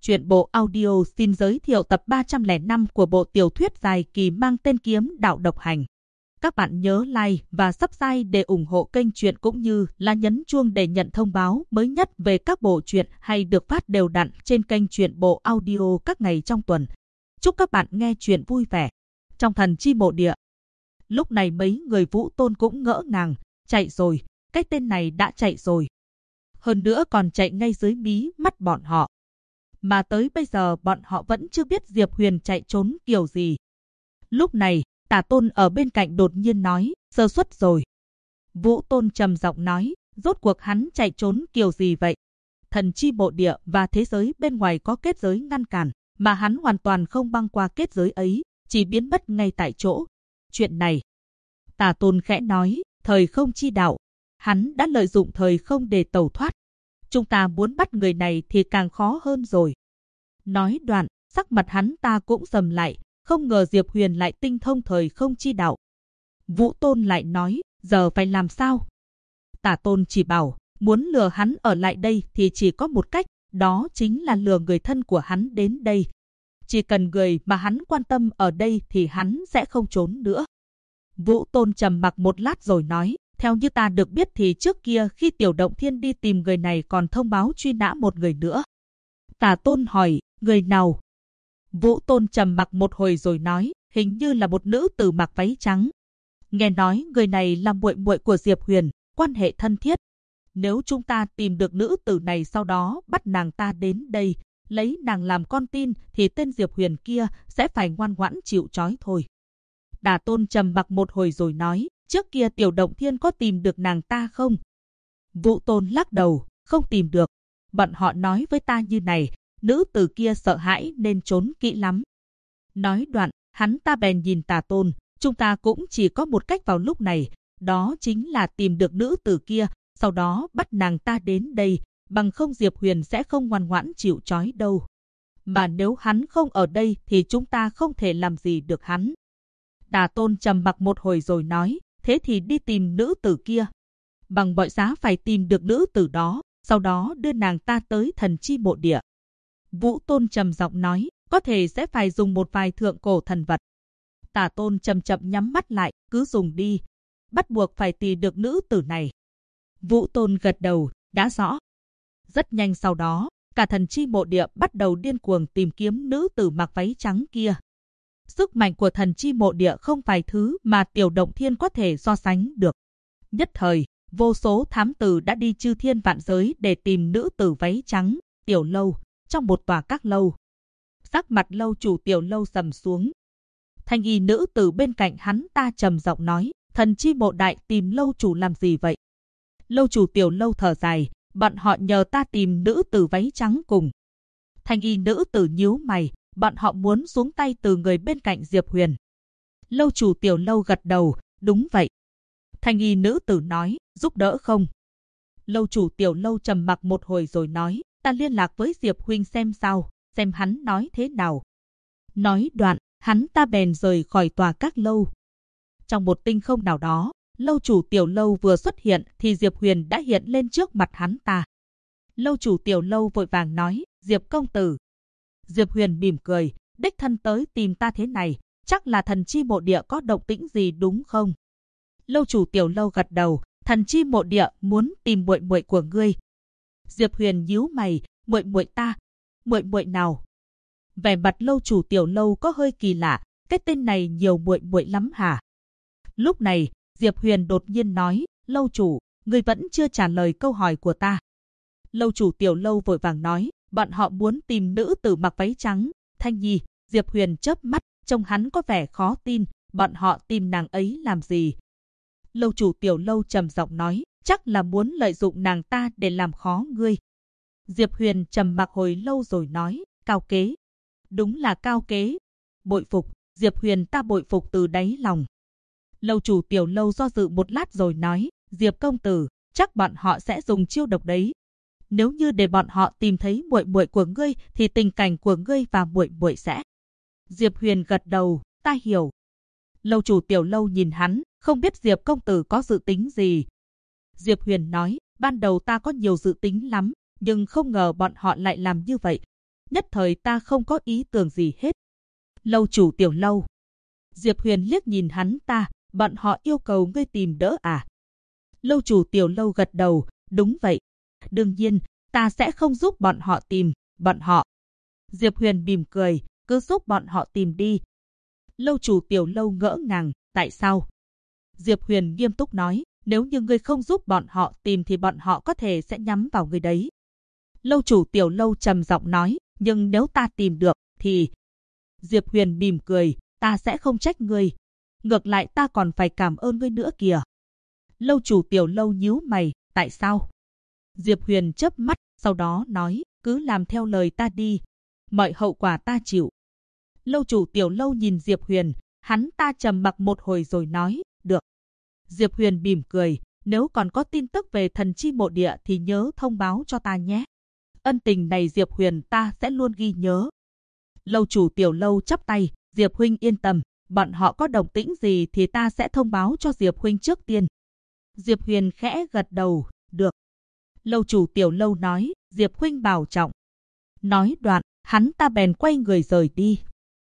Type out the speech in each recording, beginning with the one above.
Truyện bộ audio xin giới thiệu tập 305 của bộ tiểu thuyết dài kỳ mang tên Kiếm Đạo Độc Hành. Các bạn nhớ like và subscribe để ủng hộ kênh truyện cũng như là nhấn chuông để nhận thông báo mới nhất về các bộ truyện hay được phát đều đặn trên kênh truyện bộ audio các ngày trong tuần. Chúc các bạn nghe truyện vui vẻ. Trong Thần Chi Mộ Địa, lúc này mấy người Vũ Tôn cũng ngỡ ngàng, chạy rồi, cái tên này đã chạy rồi. Hơn nữa còn chạy ngay dưới mí mắt bọn họ. Mà tới bây giờ bọn họ vẫn chưa biết Diệp Huyền chạy trốn kiểu gì. Lúc này, Tả Tôn ở bên cạnh đột nhiên nói, sơ suất rồi. Vũ Tôn trầm giọng nói, rốt cuộc hắn chạy trốn kiểu gì vậy? Thần Chi Mộ Địa và thế giới bên ngoài có kết giới ngăn cản, mà hắn hoàn toàn không băng qua kết giới ấy, chỉ biến mất ngay tại chỗ. Chuyện này, Tả Tôn khẽ nói, thời không chi đạo, hắn đã lợi dụng thời không để tẩu thoát. Chúng ta muốn bắt người này thì càng khó hơn rồi. Nói đoạn, sắc mặt hắn ta cũng sầm lại, không ngờ Diệp Huyền lại tinh thông thời không chi đạo. Vũ Tôn lại nói, giờ phải làm sao? Tả Tôn chỉ bảo, muốn lừa hắn ở lại đây thì chỉ có một cách, đó chính là lừa người thân của hắn đến đây. Chỉ cần người mà hắn quan tâm ở đây thì hắn sẽ không trốn nữa. Vũ Tôn trầm mặc một lát rồi nói, theo như ta được biết thì trước kia khi Tiểu Động Thiên đi tìm người này còn thông báo truy nã một người nữa. Tả Tôn hỏi, người nào? Vũ Tôn trầm mặc một hồi rồi nói, hình như là một nữ tử mặc váy trắng. Nghe nói người này là muội muội của Diệp Huyền, quan hệ thân thiết. Nếu chúng ta tìm được nữ tử này sau đó bắt nàng ta đến đây, lấy nàng làm con tin thì tên Diệp Huyền kia sẽ phải ngoan ngoãn chịu trói thôi. Tả Tôn trầm mặc một hồi rồi nói, trước kia Tiểu Động Thiên có tìm được nàng ta không? Vũ Tôn lắc đầu, không tìm được. Bọn họ nói với ta như này, nữ tử kia sợ hãi nên trốn kỹ lắm. Nói đoạn, hắn ta bèn nhìn Tả Tôn, chúng ta cũng chỉ có một cách vào lúc này, đó chính là tìm được nữ tử kia, sau đó bắt nàng ta đến đây, bằng không Diệp Huyền sẽ không ngoan ngoãn chịu trói đâu. Mà nếu hắn không ở đây thì chúng ta không thể làm gì được hắn. Tả Tôn trầm mặc một hồi rồi nói, thế thì đi tìm nữ tử kia. Bằng mọi giá phải tìm được nữ tử đó, sau đó đưa nàng ta tới Thần Chi Mộ Địa. Vũ Tôn trầm giọng nói, có thể sẽ phải dùng một vài thượng cổ thần vật. Tả Tôn chậm chậm nhắm mắt lại, cứ dùng đi. Bắt buộc phải tìm được nữ tử này. Vũ Tôn gật đầu, đã rõ. Rất nhanh sau đó, cả Thần Chi Mộ Địa bắt đầu điên cuồng tìm kiếm nữ tử mặc váy trắng kia. Sức mạnh của Thần Chi Mộ Địa không phải thứ mà Tiểu Động Thiên có thể so sánh được. Nhất thời, vô số thám tử đã đi chư thiên vạn giới để tìm nữ tử váy trắng, Tiểu Lâu, trong một tòa các lâu. Sắc mặt lâu chủ Tiểu Lâu sầm xuống. Thanh y nữ tử bên cạnh hắn ta trầm giọng nói, Thần Chi Mộ Đại tìm lâu chủ làm gì vậy? Lâu chủ Tiểu Lâu thở dài, bọn họ nhờ ta tìm nữ tử váy trắng cùng. Thanh y nữ tử nhíu mày, bọn họ muốn xuống tay từ người bên cạnh Diệp Huyền. Lâu chủ Tiểu Lâu gật đầu, đúng vậy. Thanh y nữ tử nói, giúp đỡ không? Lâu chủ Tiểu Lâu trầm mặc một hồi rồi nói, ta liên lạc với Diệp huynh xem sao, xem hắn nói thế nào. Nói đoạn, hắn ta bèn rời khỏi tòa các lâu. Trong một tinh không nào đó, lâu chủ Tiểu Lâu vừa xuất hiện thì Diệp Huyền đã hiện lên trước mặt hắn ta. Lâu chủ Tiểu Lâu vội vàng nói, Diệp công tử. Diệp Huyền mỉm cười, đích thân tới tìm ta thế này, chắc là Thần Chi Mộ Địa có động tĩnh gì đúng không? Lâu chủ Tiểu Lâu gật đầu, Thần Chi Mộ Địa muốn tìm muội muội của ngươi. Diệp Huyền nhíu mày, muội muội ta, muội muội nào? Vẻ mặt lâu chủ Tiểu Lâu có hơi kỳ lạ, cái tên này nhiều muội muội lắm hả? Lúc này, Diệp Huyền đột nhiên nói, lâu chủ, ngươi vẫn chưa trả lời câu hỏi của ta. Lâu chủ Tiểu Lâu vội vàng nói, bọn họ muốn tìm nữ tử mặc váy trắng, Thanh Nhi. Diệp Huyền chớp mắt, trông hắn có vẻ khó tin, bọn họ tìm nàng ấy làm gì? Lâu chủ Tiểu Lâu trầm giọng nói, chắc là muốn lợi dụng nàng ta để làm khó ngươi. Diệp Huyền trầm mặc hồi lâu rồi nói, cao kế. Đúng là cao kế. Bội phục, Diệp Huyền ta bội phục từ đáy lòng. Lâu chủ Tiểu Lâu do dự một lát rồi nói, Diệp công tử, chắc bọn họ sẽ dùng chiêu độc đấy. Nếu như để bọn họ tìm thấy muội muội của ngươi thì tình cảnh của ngươi và muội muội sẽ. Diệp Huyền gật đầu, ta hiểu. Lâu chủ Tiểu Lâu nhìn hắn, không biết Diệp công tử có dự tính gì. Diệp Huyền nói, ban đầu ta có nhiều dự tính lắm, nhưng không ngờ bọn họ lại làm như vậy. nhất thời ta không có ý tưởng gì hết. Lâu chủ Tiểu Lâu. Diệp Huyền liếc nhìn hắn ta, bọn họ yêu cầu ngươi tìm đỡ à? Lâu chủ Tiểu Lâu gật đầu, đúng vậy. Đương nhiên, ta sẽ không giúp bọn họ tìm, bọn họ. Diệp Huyền mỉm cười, cứ giúp bọn họ tìm đi. Lâu chủ Tiểu Lâu ngỡ ngàng, tại sao? Diệp Huyền nghiêm túc nói, nếu như ngươi không giúp bọn họ tìm thì bọn họ có thể sẽ nhắm vào ngươi đấy. Lâu chủ Tiểu Lâu trầm giọng nói, nhưng nếu ta tìm được, thì... Diệp Huyền mỉm cười, ta sẽ không trách ngươi. Ngược lại ta còn phải cảm ơn ngươi nữa kìa. Lâu chủ Tiểu Lâu nhíu mày, tại sao? Diệp Huyền chớp mắt, sau đó nói, cứ làm theo lời ta đi. Mọi hậu quả ta chịu. Lâu chủ Tiểu Lâu nhìn Diệp Huyền, hắn ta trầm mặc một hồi rồi nói, được. Diệp Huyền mỉm cười, nếu còn có tin tức về thần chi mộ địa thì nhớ thông báo cho ta nhé. Ân tình này Diệp Huyền ta sẽ luôn ghi nhớ. Lâu chủ Tiểu Lâu chắp tay, Diệp huynh yên tâm, bọn họ có động tĩnh gì thì ta sẽ thông báo cho Diệp huynh trước tiên. Diệp Huyền khẽ gật đầu, được. Lâu chủ Tiểu Lâu nói, Diệp huynh bảo trọng. Nói đoạn, hắn ta bèn quay người rời đi.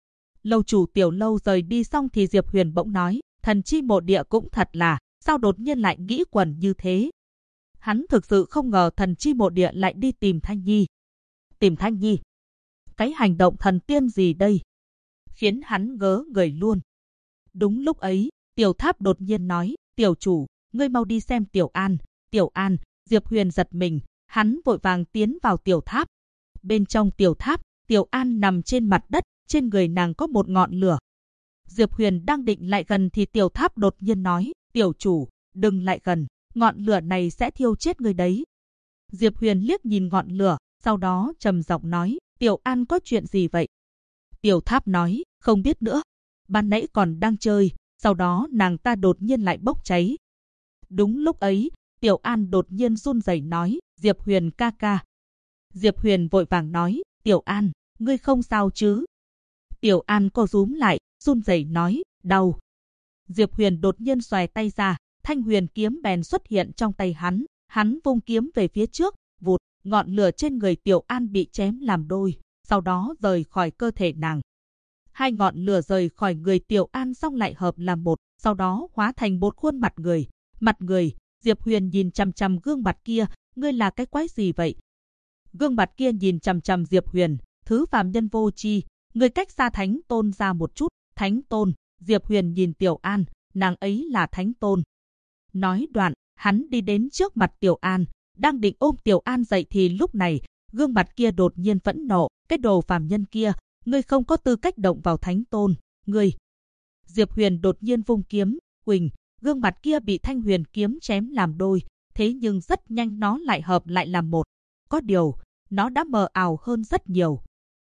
Lâu chủ Tiểu Lâu rời đi xong thì Diệp Huyền bỗng nói, thần chi mộ địa cũng thật là, sao đột nhiên lại nghĩ quẩn như thế? Hắn thực sự không ngờ thần chi mộ địa lại đi tìm Thanh Nhi. Tìm Thanh Nhi? Cái hành động thần tiên gì đây? Khiến hắn ngớ người luôn. Đúng lúc ấy, Tiểu Tháp đột nhiên nói, Tiểu chủ, ngươi mau đi xem Tiểu An. Tiểu An, Diệp Huyền giật mình, hắn vội vàng tiến vào Tiểu Tháp. Bên trong Tiểu Tháp, Tiểu An nằm trên mặt đất, trên người nàng có một ngọn lửa. Diệp Huyền đang định lại gần thì Tiểu Tháp đột nhiên nói, Tiểu chủ, đừng lại gần, ngọn lửa này sẽ thiêu chết người đấy. Diệp Huyền liếc nhìn ngọn lửa, sau đó trầm giọng nói, Tiểu An có chuyện gì vậy? Tiểu Tháp nói, không biết nữa. Ban nãy còn đang chơi, sau đó nàng ta đột nhiên lại bốc cháy. Đúng lúc ấy, Tiểu An đột nhiên run rẩy nói, Diệp Huyền ca ca. Diệp Huyền vội vàng nói, Tiểu An, ngươi không sao chứ? Tiểu An co rúm lại, run rẩy nói, đau. Diệp Huyền đột nhiên xoài tay ra, thanh huyền kiếm bèn xuất hiện trong tay hắn. Hắn vung kiếm về phía trước, vụt, ngọn lửa trên người Tiểu An bị chém làm đôi, sau đó rời khỏi cơ thể nàng. Hai ngọn lửa rời khỏi người Tiểu An xong lại hợp làm một, sau đó hóa thành một khuôn mặt người. Mặt người, Diệp Huyền nhìn chằm chằm gương mặt kia, ngươi là cái quái gì vậy? Gương mặt kia nhìn chằm chằm Diệp Huyền, thứ phàm nhân vô tri, ngươi cách xa Thánh Tôn ra một chút. Thánh Tôn? Diệp Huyền nhìn Tiểu An, nàng ấy là Thánh Tôn. Nói đoạn, hắn đi đến trước mặt Tiểu An, đang định ôm Tiểu An dậy thì lúc này, gương mặt kia đột nhiên phẫn nộ, cái đồ phàm nhân kia, ngươi không có tư cách động vào Thánh Tôn, ngươi. Diệp Huyền đột nhiên vung kiếm, huỳnh, gương mặt kia bị thanh huyền kiếm chém làm đôi, thế nhưng rất nhanh nó lại hợp lại làm một. Có điều, nó đã mờ ảo hơn rất nhiều.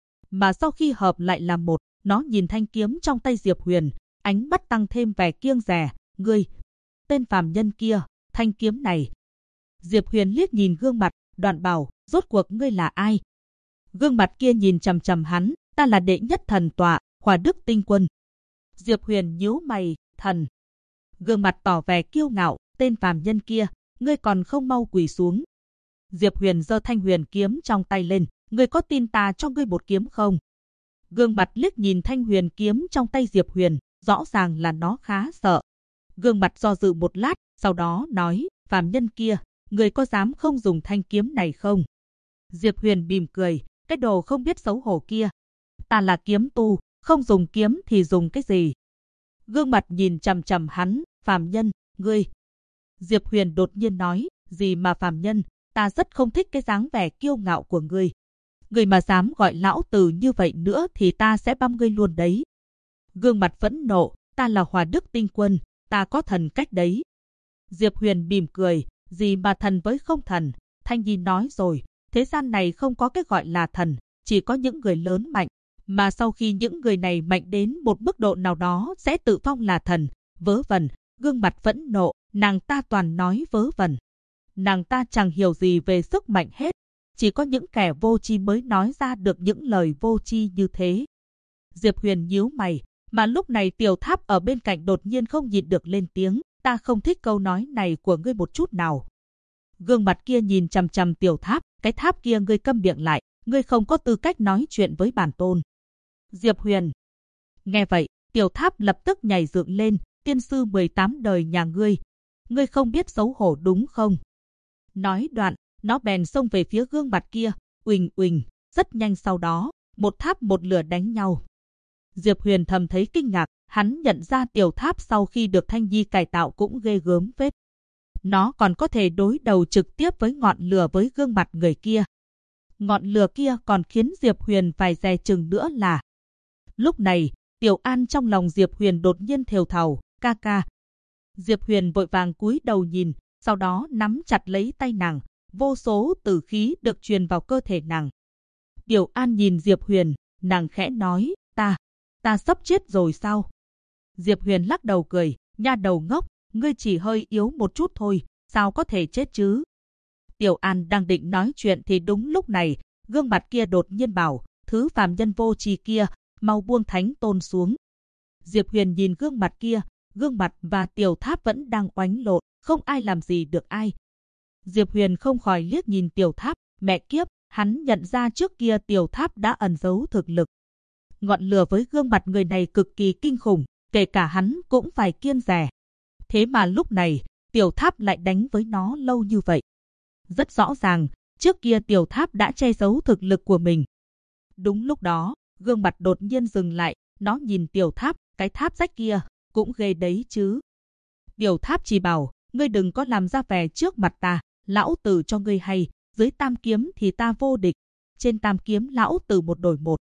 Mà sau khi hợp lại làm một, nó nhìn thanh kiếm trong tay Diệp Huyền, ánh mắt tăng thêm vẻ kiêng dè, ngươi, tên phàm nhân kia, thanh kiếm này. Diệp Huyền liếc nhìn gương mặt, đoạn bảo, rốt cuộc ngươi là ai? Gương mặt kia nhìn chằm chằm hắn, ta là đệ nhất thần tọa, Hỏa Đức Tinh Quân. Diệp Huyền nhíu mày, thần. Gương mặt tỏ vẻ kiêu ngạo, tên phàm nhân kia, ngươi còn không mau quỳ xuống. Diệp Huyền giơ thanh huyền kiếm trong tay lên, ngươi có tin ta cho ngươi một kiếm không? Gương mặt liếc nhìn thanh huyền kiếm trong tay Diệp Huyền, rõ ràng là nó khá sợ. Gương mặt do dự một lát, sau đó nói, phàm nhân kia, ngươi có dám không dùng thanh kiếm này không? Diệp Huyền mỉm cười, cái đồ không biết xấu hổ kia. Ta là kiếm tu, không dùng kiếm thì dùng cái gì? Gương mặt nhìn chằm chằm hắn, phàm nhân, ngươi. Diệp Huyền đột nhiên nói, gì mà phàm nhân, ta rất không thích cái dáng vẻ kiêu ngạo của ngươi. Ngươi mà dám gọi lão tử như vậy nữa thì ta sẽ băm ngươi luôn đấy. Gương mặt phẫn nộ, ta là Hỏa Đức Tinh Quân, ta có thần cách đấy. Diệp Huyền mỉm cười, gì mà thần với không thần, Thanh Nhi nói rồi, thế gian này không có cái gọi là thần, chỉ có những người lớn mạnh, mà sau khi những người này mạnh đến một mức độ nào đó sẽ tự phong là thần. Vớ vẩn, gương mặt phẫn nộ, nàng ta toàn nói vớ vẩn. Nàng ta chẳng hiểu gì về sức mạnh hết, chỉ có những kẻ vô tri mới nói ra được những lời vô tri như thế. Diệp Huyền nhíu mày, mà lúc này Tiểu Tháp ở bên cạnh đột nhiên không nhịn được lên tiếng, ta không thích câu nói này của ngươi một chút nào. Gương mặt kia nhìn chằm chằm Tiểu Tháp, cái tháp kia ngươi câm miệng lại, ngươi không có tư cách nói chuyện với bản tôn. Diệp Huyền. Nghe vậy, Tiểu Tháp lập tức nhảy dựng lên, tiên sư 18 đời nhà ngươi không biết xấu hổ đúng không? Nói đoạn, nó bèn xông về phía gương mặt kia, uỳnh uỳnh, rất nhanh sau đó, một tháp một lửa đánh nhau. Diệp Huyền thầm thấy kinh ngạc, hắn nhận ra Tiểu Tháp sau khi được Thanh Nhi cải tạo cũng ghê gớm phết. Nó còn có thể đối đầu trực tiếp với ngọn lửa với gương mặt người kia. Ngọn lửa kia còn khiến Diệp Huyền phải dè chừng nữa là. Lúc này, Tiểu An trong lòng Diệp Huyền đột nhiên thều thào, ca ca. Diệp Huyền vội vàng cúi đầu nhìn, sau đó nắm chặt lấy tay nàng, vô số tử khí được truyền vào cơ thể nàng. Tiểu An nhìn Diệp Huyền, nàng khẽ nói, ta sắp chết rồi sao? Diệp Huyền lắc đầu cười, nha đầu ngốc, ngươi chỉ hơi yếu một chút thôi, sao có thể chết chứ? Tiểu An đang định nói chuyện thì đúng lúc này, gương mặt kia đột nhiên bảo, thứ phàm nhân vô tri kia, mau buông Thánh Tôn xuống. Diệp Huyền nhìn gương mặt kia, gương mặt và Tiểu Tháp vẫn đang oánh lộn, không ai làm gì được ai. Diệp Huyền không khỏi liếc nhìn Tiểu Tháp, mẹ kiếp, hắn nhận ra trước kia Tiểu Tháp đã ẩn giấu thực lực. Ngọn lửa với gương mặt người này cực kỳ kinh khủng, kể cả hắn cũng phải kiêng dè. Thế mà lúc này, Tiểu Tháp lại đánh với nó lâu như vậy. Rất rõ ràng, trước kia Tiểu Tháp đã che giấu thực lực của mình. Đúng lúc đó, gương mặt đột nhiên dừng lại, nó nhìn Tiểu Tháp, cái tháp rách kia, cũng ghê đấy chứ. Tiểu Tháp chỉ bảo, ngươi đừng có làm ra vẻ trước mặt ta, lão tử cho ngươi hay, dưới tam kiếm thì ta vô địch, trên tam kiếm lão tử một đổi một.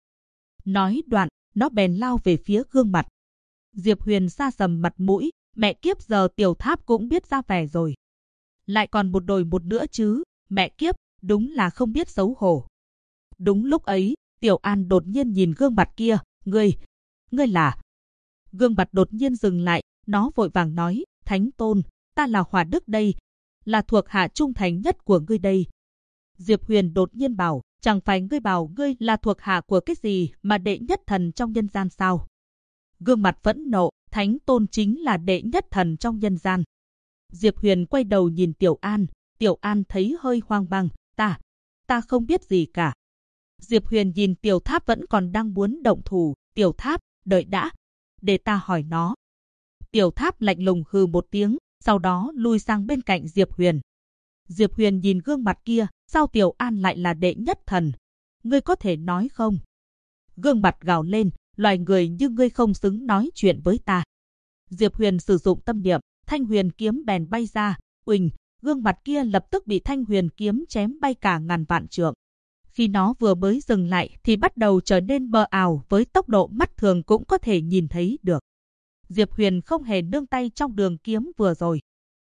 Nói đoạn, nó bèn lao về phía gương mặt. Diệp Huyền sa sầm mặt mũi, mẹ kiếp giờ Tiểu Tháp cũng biết ra vẻ rồi. Lại còn một đổi một nữa chứ, mẹ kiếp, đúng là không biết xấu hổ. Đúng lúc ấy, Tiểu An đột nhiên nhìn gương mặt kia, ngươi là... Gương mặt đột nhiên dừng lại, nó vội vàng nói, Thánh Tôn, ta là Hỏa Đức đây, là thuộc hạ trung thành nhất của ngươi đây. Diệp Huyền đột nhiên bảo, chẳng phải ngươi bảo ngươi là thuộc hạ của cái gì mà đệ nhất thần trong nhân gian sao? Gương mặt phẫn nộ, Thánh Tôn chính là đệ nhất thần trong nhân gian. Diệp Huyền quay đầu nhìn Tiểu An thấy hơi hoang mang, ta không biết gì cả. Diệp Huyền nhìn Tiểu Tháp vẫn còn đang muốn động thủ, Tiểu Tháp, đợi đã, để ta hỏi nó. Tiểu Tháp lạnh lùng hừ một tiếng, sau đó lui sang bên cạnh Diệp Huyền. Diệp Huyền nhìn gương mặt kia, sao Tiểu An lại là đệ nhất thần? Ngươi có thể nói không? Gương mặt gào lên, loài người như ngươi không xứng nói chuyện với ta. Diệp Huyền sử dụng tâm niệm, Thanh Huyền kiếm bèn bay ra, uỳnh, gương mặt kia lập tức bị Thanh Huyền kiếm chém bay cả ngàn vạn trượng. Khi nó vừa mới dừng lại thì bắt đầu trở nên mờ ảo với tốc độ mắt thường cũng có thể nhìn thấy được. Diệp Huyền không hề nương tay trong đường kiếm vừa rồi.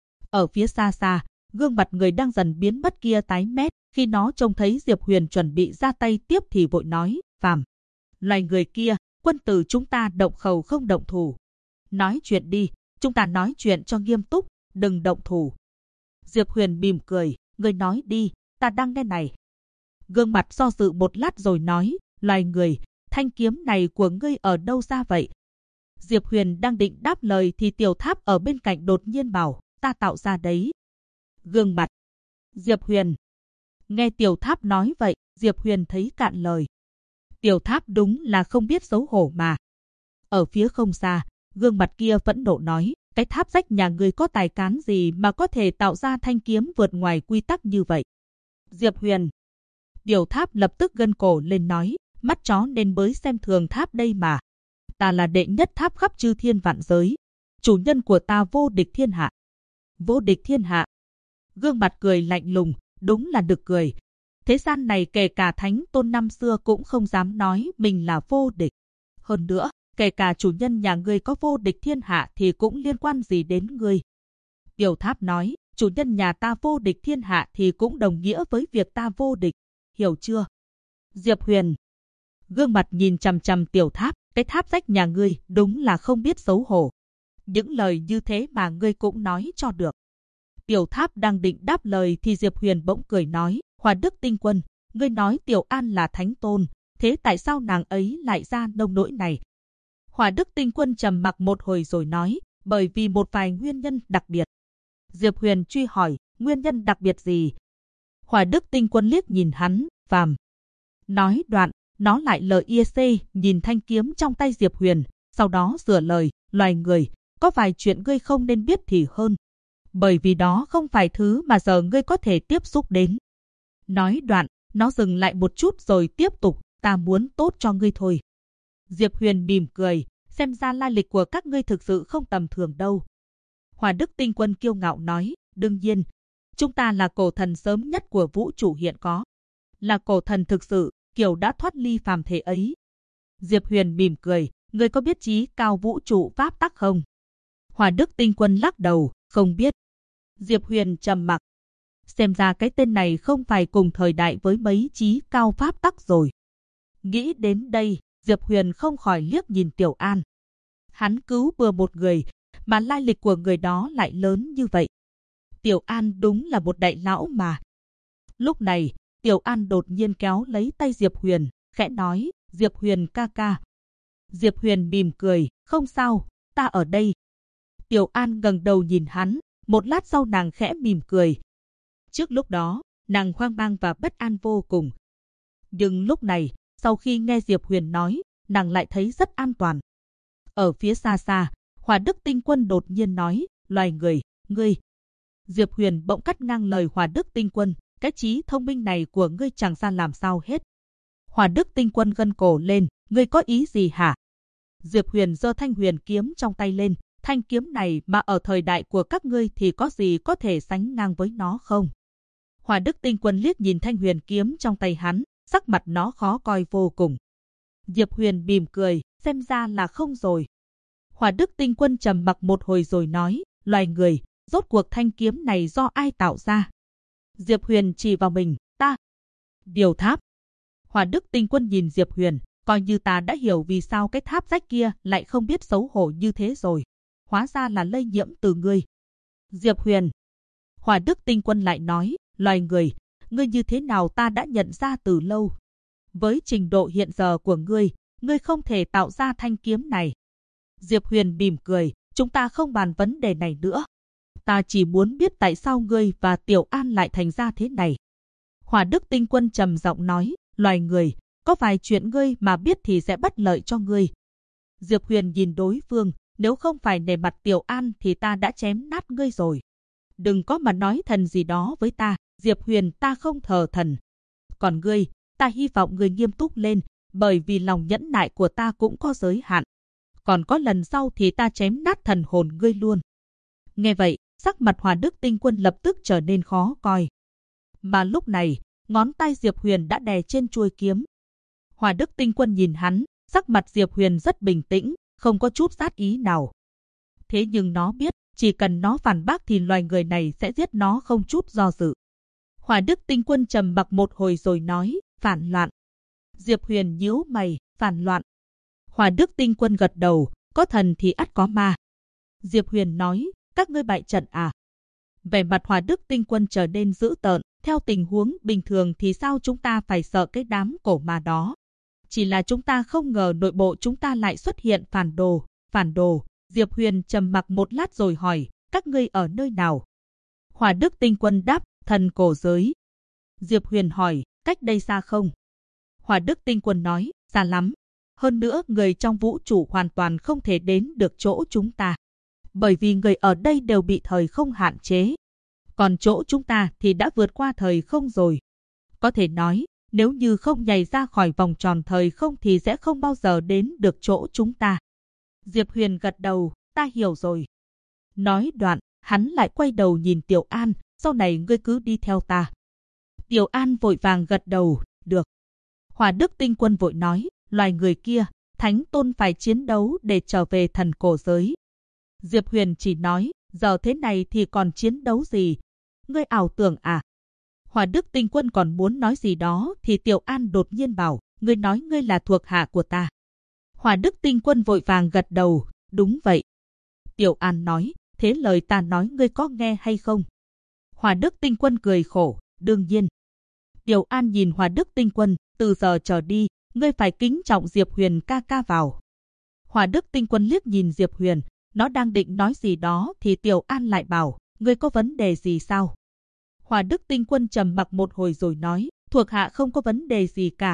Ở phía xa xa, gương mặt người đang dần biến mất kia tái mét, khi nó trông thấy Diệp Huyền chuẩn bị ra tay tiếp thì vội nói, phàm. Loài người kia, quân tử chúng ta động khẩu không động thủ. Nói chuyện đi, chúng ta nói chuyện cho nghiêm túc, đừng động thủ. Diệp Huyền mỉm cười, ngươi nói đi, ta đang nghe này. Gương mặt do dự một lát rồi nói, loài người, thanh kiếm này của ngươi ở đâu ra vậy? Diệp Huyền đang định đáp lời thì Tiểu Tháp ở bên cạnh đột nhiên bảo, ta tạo ra đấy. Gương mặt. Diệp Huyền. Nghe Tiểu Tháp nói vậy, Diệp Huyền thấy cạn lời. Tiểu Tháp đúng là không biết xấu hổ mà. Ở phía không xa, gương mặt kia phẫn nộ nói, cái tháp rách nhà ngươi có tài cán gì mà có thể tạo ra thanh kiếm vượt ngoài quy tắc như vậy? Diệp Huyền. Tiểu Tháp lập tức gân cổ lên nói, mắt chó nên mới xem thường tháp đây mà. Ta là đệ nhất tháp khắp chư thiên vạn giới. Chủ nhân của ta vô địch thiên hạ. Vô địch thiên hạ. Gương mặt cười lạnh lùng, đúng là được cười. Thế gian này kể cả Thánh Tôn năm xưa cũng không dám nói mình là vô địch. Hơn nữa, kể cả chủ nhân nhà ngươi có vô địch thiên hạ thì cũng liên quan gì đến ngươi. Tiểu Tháp nói, chủ nhân nhà ta vô địch thiên hạ thì cũng đồng nghĩa với việc ta vô địch. Hiểu chưa? Diệp Huyền. Gương mặt nhìn chằm chằm Tiểu Tháp, cái tháp rách nhà ngươi đúng là không biết xấu hổ. Những lời như thế mà ngươi cũng nói cho được. Tiểu Tháp đang định đáp lời thì Diệp Huyền bỗng cười nói, Hỏa Đức Tinh Quân, ngươi nói Tiểu An là Thánh Tôn, thế tại sao nàng ấy lại ra nông nỗi này? Hỏa Đức Tinh Quân trầm mặc một hồi rồi nói, bởi vì một vài nguyên nhân đặc biệt. Diệp Huyền truy hỏi, nguyên nhân đặc biệt gì? Hỏa Đức Tinh Quân liếc nhìn hắn, phàm. Nói đoạn, nó lại LIC nhìn thanh kiếm trong tay Diệp Huyền, sau đó sửa lời, loài người, có vài chuyện ngươi không nên biết thì hơn. Bởi vì đó không phải thứ mà giờ ngươi có thể tiếp xúc đến. Nói đoạn, nó dừng lại một chút rồi tiếp tục, ta muốn tốt cho ngươi thôi. Diệp Huyền mỉm cười, xem ra lai lịch của các ngươi thực sự không tầm thường đâu. Hỏa Đức Tinh Quân kiêu ngạo nói, đương nhiên, chúng ta là cổ thần sớm nhất của vũ trụ hiện có. Là cổ thần thực sự, kiểu đã thoát ly phàm thể ấy. Diệp Huyền mỉm cười, ngươi có biết chí cao vũ trụ pháp tắc không? Hỏa Đức Tinh Quân lắc đầu, không biết. Diệp Huyền trầm mặc. Xem ra cái tên này không phải cùng thời đại với mấy chí cao pháp tắc rồi. Nghĩ đến đây, Diệp Huyền không khỏi liếc nhìn Tiểu An. Hắn cứu bừa một người, mà lai lịch của người đó lại lớn như vậy. Tiểu An đúng là một đại lão mà. Lúc này, Tiểu An đột nhiên kéo lấy tay Diệp Huyền, khẽ nói, Diệp Huyền ca ca. Diệp Huyền mỉm cười, không sao, ta ở đây. Tiểu An ngẩng đầu nhìn hắn, một lát sau nàng khẽ mỉm cười. Trước lúc đó, nàng hoang mang và bất an vô cùng. Nhưng lúc này, sau khi nghe Diệp Huyền nói, nàng lại thấy rất an toàn. Ở phía xa xa, Hỏa Đức Tinh Quân đột nhiên nói, loài người, ngươi. Diệp Huyền bỗng cắt ngang lời Hỏa Đức Tinh Quân, cái trí thông minh này của ngươi chẳng ra làm sao hết. Hỏa Đức Tinh Quân gân cổ lên, ngươi có ý gì hả? Diệp Huyền giơ thanh huyền kiếm trong tay lên, thanh kiếm này mà ở thời đại của các ngươi thì có gì có thể sánh ngang với nó không? Hỏa Đức Tinh Quân liếc nhìn thanh huyền kiếm trong tay hắn, sắc mặt nó khó coi vô cùng. Diệp Huyền mỉm cười, xem ra là không rồi. Hỏa Đức Tinh Quân trầm mặc một hồi rồi nói, loài người, rốt cuộc thanh kiếm này do ai tạo ra? Diệp Huyền chỉ vào mình, ta. Điều tháp. Hỏa Đức Tinh Quân nhìn Diệp Huyền, coi như ta đã hiểu vì sao cái tháp rách kia lại không biết xấu hổ như thế rồi. Hóa ra là lây nhiễm từ ngươi. Diệp Huyền. Hỏa Đức Tinh Quân lại nói, loài người, ngươi như thế nào ta đã nhận ra từ lâu. Với trình độ hiện giờ của ngươi không thể tạo ra thanh kiếm này. Diệp Huyền mỉm cười, chúng ta không bàn vấn đề này nữa. Ta chỉ muốn biết tại sao ngươi và Tiểu An lại thành ra thế này. Hỏa Đức Tinh Quân trầm giọng nói, loài người, có vài chuyện ngươi mà biết thì sẽ bất lợi cho ngươi. Diệp Huyền nhìn đối phương, nếu không phải nể mặt Tiểu An thì ta đã chém nát ngươi rồi. Đừng có mà nói thần gì đó với ta, Diệp Huyền ta không thờ thần. Còn ngươi, ta hy vọng ngươi nghiêm túc lên, bởi vì lòng nhẫn nại của ta cũng có giới hạn. Còn có lần sau thì ta chém nát thần hồn ngươi luôn. Nghe vậy, sắc mặt Hỏa Đức Tinh Quân lập tức trở nên khó coi. Mà lúc này, ngón tay Diệp Huyền đã đè trên chuôi kiếm. Hỏa Đức Tinh Quân nhìn hắn, sắc mặt Diệp Huyền rất bình tĩnh, không có chút sát ý nào. Thế nhưng nó biết, chỉ cần nó phản bác thì loài người này sẽ giết nó không chút do dự. Hỏa Đức Tinh Quân trầm mặc một hồi rồi nói, phản loạn. Diệp Huyền nhíu mày, phản loạn. Hỏa Đức Tinh Quân gật đầu, có thần thì ắt có ma. Diệp Huyền nói, các ngươi bại trận à? Vẻ mặt Hỏa Đức Tinh Quân trở nên dữ tợn, theo tình huống bình thường thì sao chúng ta phải sợ cái đám cổ ma đó? Chỉ là chúng ta không ngờ nội bộ chúng ta lại xuất hiện phản đồ. Diệp Huyền trầm mặc một lát rồi hỏi, các ngươi ở nơi nào? Hỏa Đức Tinh Quân đáp, thần cổ giới. Diệp Huyền hỏi, cách đây xa không? Hỏa Đức Tinh Quân nói, xa lắm. Hơn nữa người trong vũ trụ hoàn toàn không thể đến được chỗ chúng ta. Bởi vì người ở đây đều bị thời không hạn chế. Còn chỗ chúng ta thì đã vượt qua thời không rồi. Có thể nói, nếu như không nhảy ra khỏi vòng tròn thời không thì sẽ không bao giờ đến được chỗ chúng ta. Diệp Huyền gật đầu, ta hiểu rồi. Nói đoạn, hắn lại quay đầu nhìn Tiểu An, sau này ngươi cứ đi theo ta. Tiểu An vội vàng gật đầu, được. Hỏa Đức Tinh Quân vội nói, loài người kia, Thánh Tôn phải chiến đấu để trở về thần cổ giới. Diệp Huyền chỉ nói, giờ thế này thì còn chiến đấu gì? Ngươi ảo tưởng à? Hỏa Đức Tinh Quân còn muốn nói gì đó thì Tiểu An đột nhiên bảo, ngươi nói ngươi là thuộc hạ của ta. Hỏa Đức Tinh Quân vội vàng gật đầu, đúng vậy. Tiểu An nói, thế lời ta nói ngươi có nghe hay không? Hỏa Đức Tinh Quân cười khổ, đương nhiên. Tiểu An nhìn Hỏa Đức Tinh Quân, từ giờ trở đi, ngươi phải kính trọng Diệp Huyền ca ca vào. Hỏa Đức Tinh Quân liếc nhìn Diệp Huyền, nó đang định nói gì đó thì Tiểu An lại bảo, ngươi có vấn đề gì sao? Hỏa Đức Tinh Quân trầm mặc một hồi rồi nói, thuộc hạ không có vấn đề gì cả,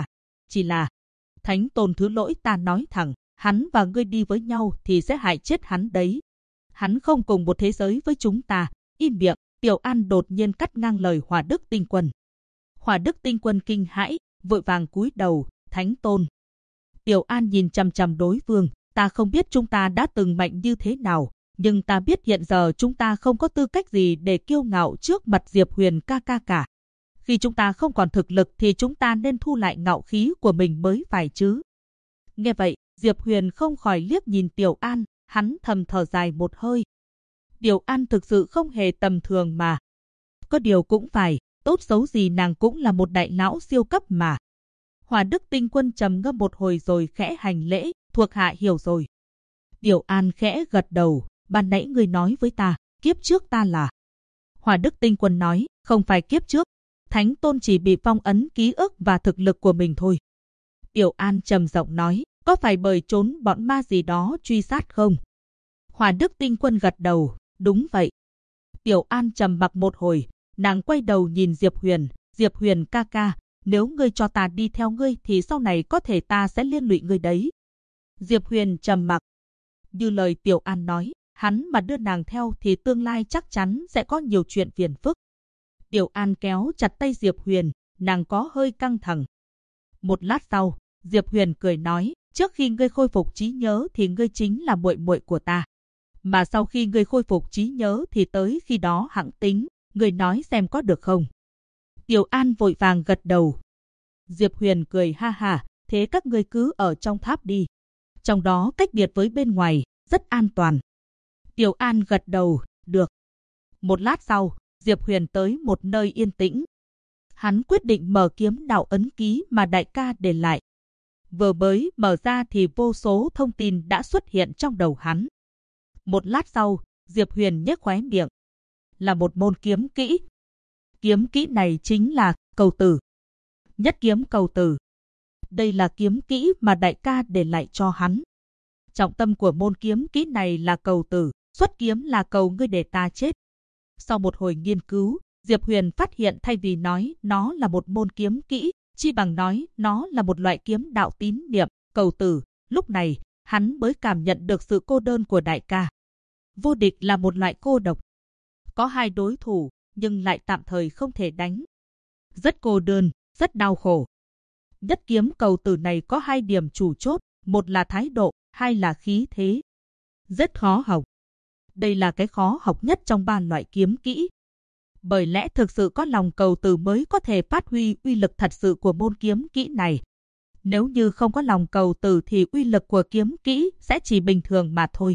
chỉ là Thánh Tôn thứ lỗi, ta nói thẳng, hắn và ngươi đi với nhau thì sẽ hại chết hắn đấy. Hắn không cùng một thế giới với chúng ta. Im miệng. Tiểu An đột nhiên cắt ngang lời Hỏa Đức Tinh Quân. Hỏa Đức Tinh Quân kinh hãi, vội vàng cúi đầu. Thánh Tôn. Tiểu An nhìn chằm chằm đối phương. Ta không biết chúng ta đã từng mạnh như thế nào, nhưng ta biết hiện giờ chúng ta không có tư cách gì để kiêu ngạo trước mặt Diệp Huyền ca ca cả. Khi chúng ta không còn thực lực thì chúng ta nên thu lại ngạo khí của mình mới phải chứ. Nghe vậy, Diệp Huyền không khỏi liếc nhìn Tiểu An, hắn thầm thở dài một hơi. Tiểu An thực sự không hề tầm thường mà. Có điều cũng phải, tốt xấu gì nàng cũng là một đại lão siêu cấp mà. Hỏa Đức Tinh Quân trầm ngâm một hồi rồi khẽ hành lễ, thuộc hạ hiểu rồi. Tiểu An khẽ gật đầu, ban nãy ngươi nói với ta, kiếp trước ta là. Hỏa Đức Tinh Quân nói, không phải kiếp trước, Thánh Tôn chỉ bị phong ấn ký ức và thực lực của mình thôi. Tiểu An trầm giọng nói, có phải bởi trốn bọn ma gì đó truy sát không? Hỏa Đức Tinh Quân gật đầu, đúng vậy. Tiểu An trầm mặc một hồi, nàng quay đầu nhìn Diệp Huyền ca ca, nếu ngươi cho ta đi theo ngươi thì sau này có thể ta sẽ liên lụy ngươi đấy. Diệp Huyền trầm mặc. Như lời Tiểu An nói, hắn mà đưa nàng theo thì tương lai chắc chắn sẽ có nhiều chuyện phiền phức. Tiểu An kéo chặt tay Diệp Huyền, nàng có hơi căng thẳng. Một lát sau, Diệp Huyền cười nói, trước khi ngươi khôi phục trí nhớ thì ngươi chính là muội muội của ta. Mà sau khi ngươi khôi phục trí nhớ thì tới khi đó hẵng tính, ngươi nói xem có được không? Tiểu An vội vàng gật đầu. Diệp Huyền cười ha ha, thế các ngươi cứ ở trong tháp đi. Trong đó cách biệt với bên ngoài, rất an toàn. Tiểu An gật đầu, được. Một lát sau, Diệp Huyền tới một nơi yên tĩnh. Hắn quyết định mở kiếm đạo ấn ký mà đại ca để lại. Vừa mới mở ra thì vô số thông tin đã xuất hiện trong đầu hắn. Một lát sau, Diệp Huyền nhếch khóe miệng. Là một môn kiếm kỹ. Kiếm kỹ này chính là cầu tử. Nhất kiếm cầu tử. Đây là kiếm kỹ mà đại ca để lại cho hắn. Trọng tâm của môn kiếm kỹ này là cầu tử, xuất kiếm là cầu ngươi để ta chết. Sau một hồi nghiên cứu, Diệp Huyền phát hiện thay vì nói nó là một môn kiếm kỹ, chi bằng nói nó là một loại kiếm đạo tín niệm, cầu tử. Lúc này, hắn mới cảm nhận được sự cô đơn của đại ca. Vô địch là một loại cô độc. Có hai đối thủ, nhưng lại tạm thời không thể đánh. Rất cô đơn, rất đau khổ. Nhất kiếm cầu tử này có hai điểm chủ chốt, một là thái độ, hai là khí thế. Rất khó học. Đây là cái khó học nhất trong ba loại kiếm kỹ. Bởi lẽ thực sự có lòng cầu tử mới có thể phát huy uy lực thật sự của môn kiếm kỹ này. Nếu như không có lòng cầu tử thì uy lực của kiếm kỹ sẽ chỉ bình thường mà thôi.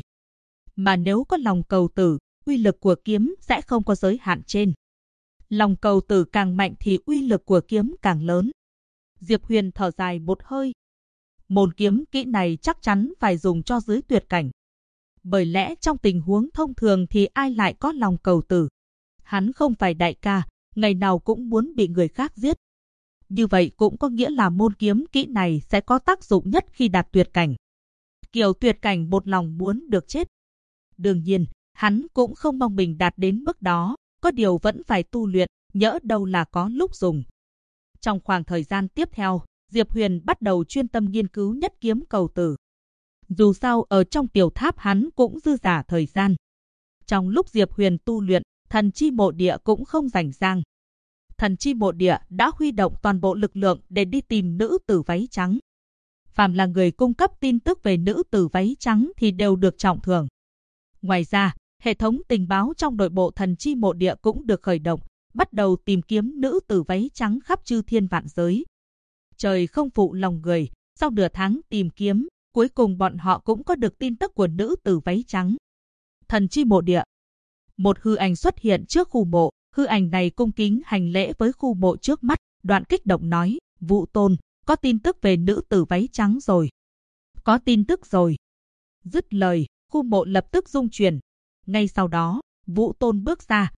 Mà nếu có lòng cầu tử, uy lực của kiếm sẽ không có giới hạn trên. Lòng cầu tử càng mạnh thì uy lực của kiếm càng lớn. Diệp Huyền thở dài một hơi. Môn kiếm kỹ này chắc chắn phải dùng cho dưới tuyệt cảnh. Bởi lẽ trong tình huống thông thường thì ai lại có lòng cầu tử. Hắn không phải đại ca, ngày nào cũng muốn bị người khác giết. Như vậy cũng có nghĩa là môn kiếm kỹ này sẽ có tác dụng nhất khi đạt tuyệt cảnh. Kiểu tuyệt cảnh một lòng muốn được chết. Đương nhiên, hắn cũng không mong mình đạt đến mức đó, có điều vẫn phải tu luyện, nhỡ đâu là có lúc dùng. Trong khoảng thời gian tiếp theo, Diệp Huyền bắt đầu chuyên tâm nghiên cứu nhất kiếm cầu tử. Dù sao ở trong tiểu tháp hắn cũng dư dả thời gian. Trong lúc Diệp Huyền tu luyện, thần chi mộ địa cũng không rảnh rang. Thần chi mộ địa đã huy động toàn bộ lực lượng để đi tìm nữ tử váy trắng. Phàm là người cung cấp tin tức về nữ tử váy trắng thì đều được trọng thưởng. Ngoài ra, hệ thống tình báo trong nội bộ thần chi mộ địa cũng được khởi động, bắt đầu tìm kiếm nữ tử váy trắng khắp chư thiên vạn giới. Trời không phụ lòng người, sau nửa tháng tìm kiếm, cuối cùng bọn họ cũng có được tin tức của nữ tử váy trắng. Thần chi mộ địa. Một hư ảnh xuất hiện trước khu mộ, hư ảnh này cung kính hành lễ với khu mộ trước mắt, đoạn kích động nói, Vũ Tôn, có tin tức về nữ tử váy trắng rồi. Có tin tức rồi. Dứt lời, khu mộ lập tức rung chuyển. Ngay sau đó, Vũ Tôn bước ra.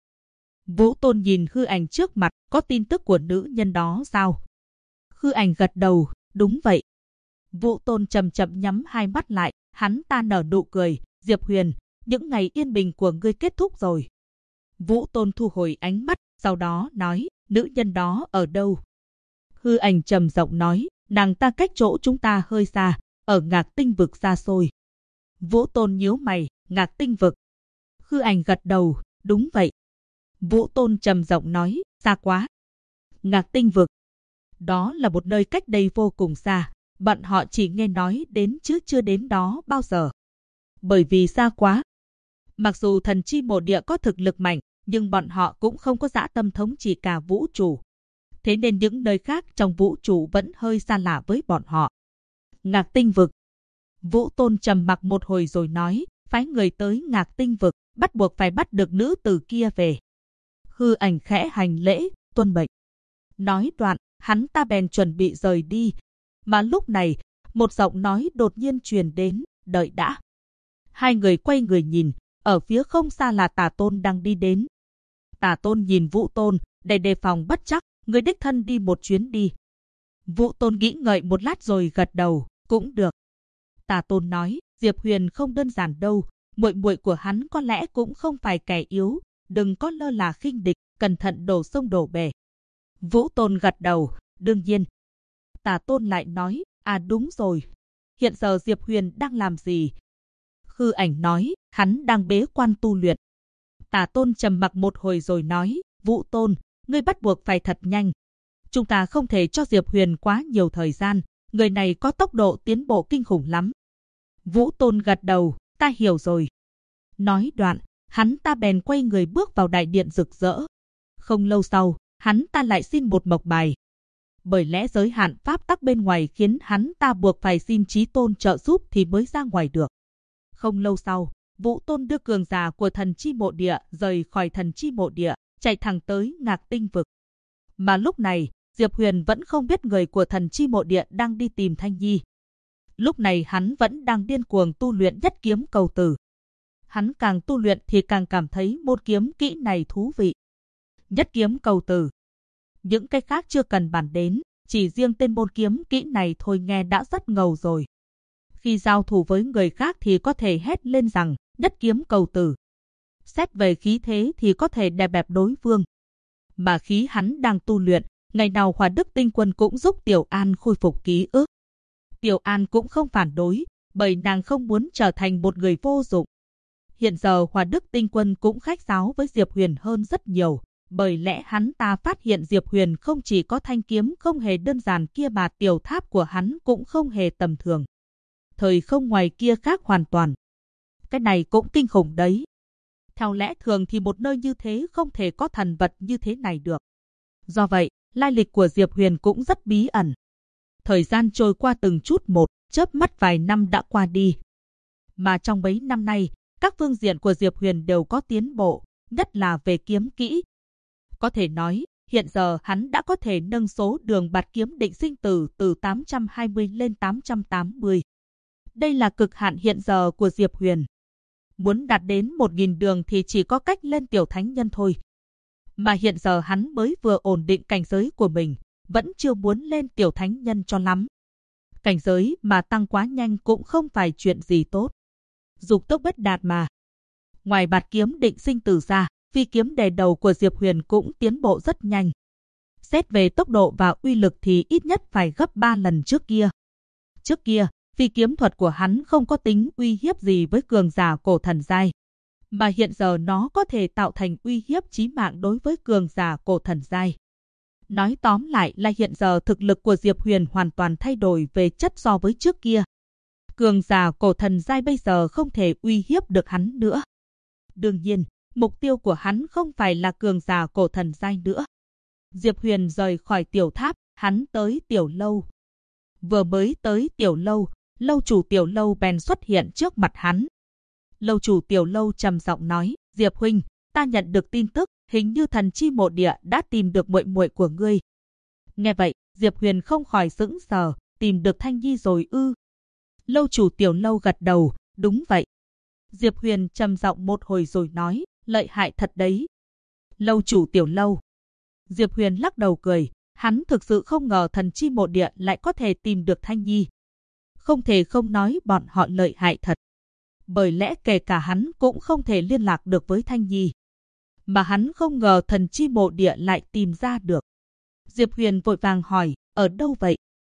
Vũ Tôn nhìn hư ảnh trước mặt, có tin tức của nữ nhân đó sao? Hư ảnh gật đầu, đúng vậy. Vũ Tôn chậm chậm nhắm hai mắt lại, hắn ta nở nụ cười, Diệp Huyền, những ngày yên bình của ngươi kết thúc rồi. Vũ Tôn thu hồi ánh mắt, sau đó nói, nữ nhân đó ở đâu? Hư ảnh trầm giọng nói, Nàng ta cách chỗ chúng ta hơi xa, ở Ngạc Tinh vực xa xôi. Vũ Tôn nhíu mày, Ngạc Tinh vực. Khư Ảnh gật đầu, đúng vậy. Vũ Tôn trầm giọng nói, xa quá. Ngạc Tinh vực. Đó là một nơi cách đây vô cùng xa, bọn họ chỉ nghe nói đến chứ chưa đến đó bao giờ. Bởi vì xa quá. Mặc dù thần chi mộ địa có thực lực mạnh, nhưng bọn họ cũng không có dã tâm thống trị cả vũ trụ. Thế nên những nơi khác trong vũ trụ vẫn hơi xa lạ với bọn họ. Ngạc Tinh vực. Vũ Tôn trầm mặc một hồi rồi nói, phái người tới Ngạc Tinh vực, bắt buộc phải bắt được nữ tử kia về. Hư Ảnh khẽ hành lễ, tuân mệnh. Nói đoạn, hắn ta bèn chuẩn bị rời đi. Mà lúc này, một giọng nói đột nhiên truyền đến, đợi đã. Hai người quay người nhìn, ở phía không xa là Tà Tôn đang đi đến. Tà Tôn nhìn Vũ Tôn, để đề phòng bất trắc, người đích thân đi một chuyến đi. Vũ Tôn nghĩ ngợi một lát rồi gật đầu, cũng được. Tà Tôn nói, Diệp Huyền không đơn giản đâu, muội muội của hắn có lẽ cũng không phải kẻ yếu, đừng có lơ là khinh địch, cẩn thận đổ sông đổ bể. Vũ Tôn gật đầu, đương nhiên. Tà Tôn lại nói, à đúng rồi, hiện giờ Diệp Huyền đang làm gì? Khư Ảnh nói, hắn đang bế quan tu luyện. Tà Tôn trầm mặc một hồi rồi nói, Vũ Tôn, ngươi bắt buộc phải thật nhanh. Chúng ta không thể cho Diệp Huyền quá nhiều thời gian, người này có tốc độ tiến bộ kinh khủng lắm. Vũ Tôn gật đầu, ta hiểu rồi. Nói đoạn, hắn ta bèn quay người bước vào đại điện rực rỡ. Không lâu sau, hắn ta lại xin một mộc bài. Bởi lẽ giới hạn pháp tắc bên ngoài khiến hắn ta buộc phải xin Chí Tôn trợ giúp thì mới ra ngoài được. Không lâu sau, Vũ Tôn đưa cường giả của thần chi mộ địa rời khỏi thần chi mộ địa, chạy thẳng tới Ngạc Tinh vực. Mà lúc này, Diệp Huyền vẫn không biết người của thần chi mộ địa đang đi tìm Thanh Nhi. Lúc này hắn vẫn đang điên cuồng tu luyện nhất kiếm cầu tử. Hắn càng tu luyện thì càng cảm thấy môn kiếm kỹ này thú vị. Nhất kiếm cầu tử. Những cái khác chưa cần bàn đến, chỉ riêng tên môn kiếm kỹ này thôi nghe đã rất ngầu rồi. Khi giao thủ với người khác thì có thể hét lên rằng, nhất kiếm cầu tử. Xét về khí thế thì có thể đè bẹp đối phương. Mà khí hắn đang tu luyện, ngày nào Hỏa Đức Tinh Quân cũng giúp Tiểu An khôi phục ký ức. Tiểu An cũng không phản đối, bởi nàng không muốn trở thành một người vô dụng. Hiện giờ Hỏa Đức Tinh Quân cũng khách sáo với Diệp Huyền hơn rất nhiều, bởi lẽ hắn ta phát hiện Diệp Huyền không chỉ có thanh kiếm không hề đơn giản kia mà tiểu tháp của hắn cũng không hề tầm thường. Thời không ngoài kia khác hoàn toàn. Cái này cũng kinh khủng đấy. Theo lẽ thường thì một nơi như thế không thể có thần vật như thế này được. Do vậy, lai lịch của Diệp Huyền cũng rất bí ẩn. Thời gian trôi qua từng chút một, chớp mắt vài năm đã qua đi. Mà trong mấy năm nay, các phương diện của Diệp Huyền đều có tiến bộ, nhất là về kiếm kỹ. Có thể nói, hiện giờ hắn đã có thể nâng số đường bạt kiếm định sinh tử từ 820 lên 880. Đây là cực hạn hiện giờ của Diệp Huyền. Muốn đạt đến 1000 đường thì chỉ có cách lên tiểu thánh nhân thôi. Mà hiện giờ hắn mới vừa ổn định cảnh giới của mình, vẫn chưa muốn lên tiểu thánh nhân cho lắm. Cảnh giới mà tăng quá nhanh cũng không phải chuyện gì tốt. Dục tốc bất đạt mà. Ngoài bạt kiếm định sinh tử ra, phi kiếm đề đầu của Diệp Huyền cũng tiến bộ rất nhanh. Xét về tốc độ và uy lực thì ít nhất phải gấp 3 lần trước kia. Trước kia, phi kiếm thuật của hắn không có tính uy hiếp gì với cường giả cổ thần giai. Mà hiện giờ nó có thể tạo thành uy hiếp chí mạng đối với cường giả cổ thần giai. Nói tóm lại là hiện giờ thực lực của Diệp Huyền hoàn toàn thay đổi về chất so với trước kia. Cường giả cổ thần giai bây giờ không thể uy hiếp được hắn nữa. Đương nhiên, mục tiêu của hắn không phải là cường giả cổ thần giai nữa. Diệp Huyền rời khỏi tiểu tháp, hắn tới tiểu lâu. Vừa mới tới tiểu lâu, lâu chủ tiểu lâu bèn xuất hiện trước mặt hắn. Lâu chủ tiểu lâu trầm giọng nói, Diệp huynh, ta nhận được tin tức, hình như thần chi mộ địa đã tìm được muội muội của ngươi. Nghe vậy, Diệp Huyền không khỏi sững sờ, tìm được Thanh Nhi rồi ư? Lâu chủ tiểu lâu gật đầu, đúng vậy. Diệp Huyền trầm giọng một hồi rồi nói, lợi hại thật đấy. Lâu chủ tiểu lâu. Diệp Huyền lắc đầu cười, hắn thực sự không ngờ thần chi mộ địa lại có thể tìm được Thanh Nhi. Không thể không nói bọn họ lợi hại thật. Bởi lẽ kể cả hắn cũng không thể liên lạc được với Thanh Nhi. Mà hắn không ngờ thần chi mộ địa lại tìm ra được. Diệp Huyền vội vàng hỏi, ở đâu vậy?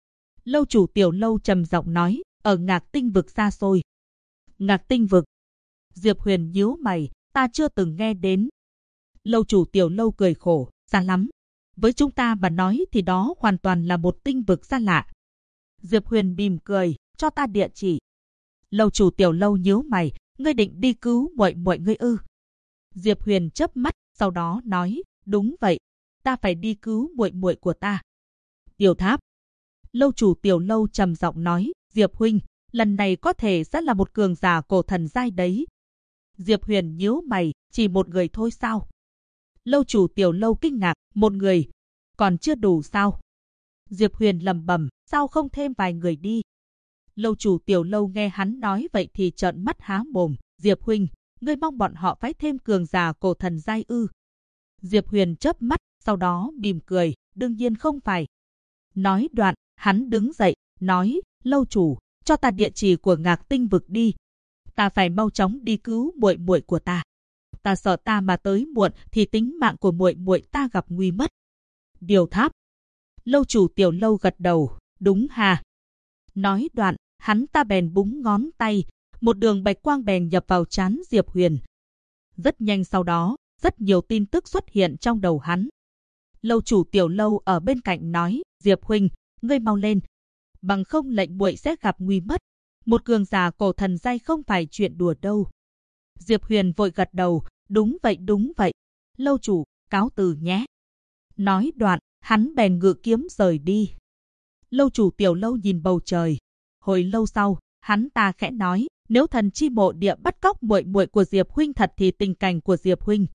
Lâu chủ Tiểu Lâu trầm giọng nói, ở Ngạc Tinh vực xa xôi. Ngạc Tinh vực. Diệp Huyền nhíu mày, ta chưa từng nghe đến. Lâu chủ Tiểu Lâu cười khổ, xa lắm. Với chúng ta mà nói thì đó hoàn toàn là một tinh vực xa lạ. Diệp Huyền mỉm cười, cho ta địa chỉ. Lâu chủ Tiểu Lâu nhíu mày, ngươi định đi cứu muội muội ngươi ư? Diệp Huyền chớp mắt, sau đó nói, đúng vậy, ta phải đi cứu muội muội của ta. Tiểu Tháp. Lâu chủ Tiểu Lâu trầm giọng nói, Diệp huynh, lần này có thể sẽ là một cường giả cổ thần giai đấy. Diệp Huyền nhíu mày, chỉ một người thôi sao? Lâu chủ Tiểu Lâu kinh ngạc, một người, còn chưa đủ sao? Diệp Huyền lẩm bẩm, sao không thêm vài người đi? Lâu chủ Tiểu Lâu nghe hắn nói vậy thì trợn mắt há mồm, Diệp huynh, ngươi mong bọn họ phải thêm cường giả cổ thần giai ư? Diệp Huyền chớp mắt, sau đó mỉm cười, đương nhiên không phải. Nói đoạn, hắn đứng dậy, nói, lâu chủ, cho ta địa chỉ của Ngạc Tinh vực đi. Ta phải mau chóng đi cứu muội muội của ta. Ta sợ ta mà tới muộn thì tính mạng của muội muội ta gặp nguy mất. Điều Tháp. Lâu chủ Tiểu Lâu gật đầu, đúng hà. Nói đoạn, hắn ta bèn búng ngón tay, một đường bạch quang bèn nhập vào trán Diệp Huyền. Rất nhanh sau đó, rất nhiều tin tức xuất hiện trong đầu hắn. Lâu chủ Tiểu Lâu ở bên cạnh nói, Diệp huynh, ngươi mau lên, bằng không lệnh muội sẽ gặp nguy mất. Một cường giả cổ thần giai không phải chuyện đùa đâu. Diệp Huyền vội gật đầu, đúng vậy. Lâu chủ, cáo từ nhé. Nói đoạn, hắn bèn ngự kiếm rời đi. Lâu chủ Tiểu Lâu nhìn bầu trời. Hồi lâu sau, hắn ta khẽ nói, nếu thần chi mộ địa bắt cóc muội muội của Diệp huynh thật thì tình cảnh của Diệp huynh.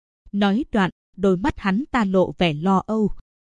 Nói đoạn, đôi mắt hắn ta lộ vẻ lo âu.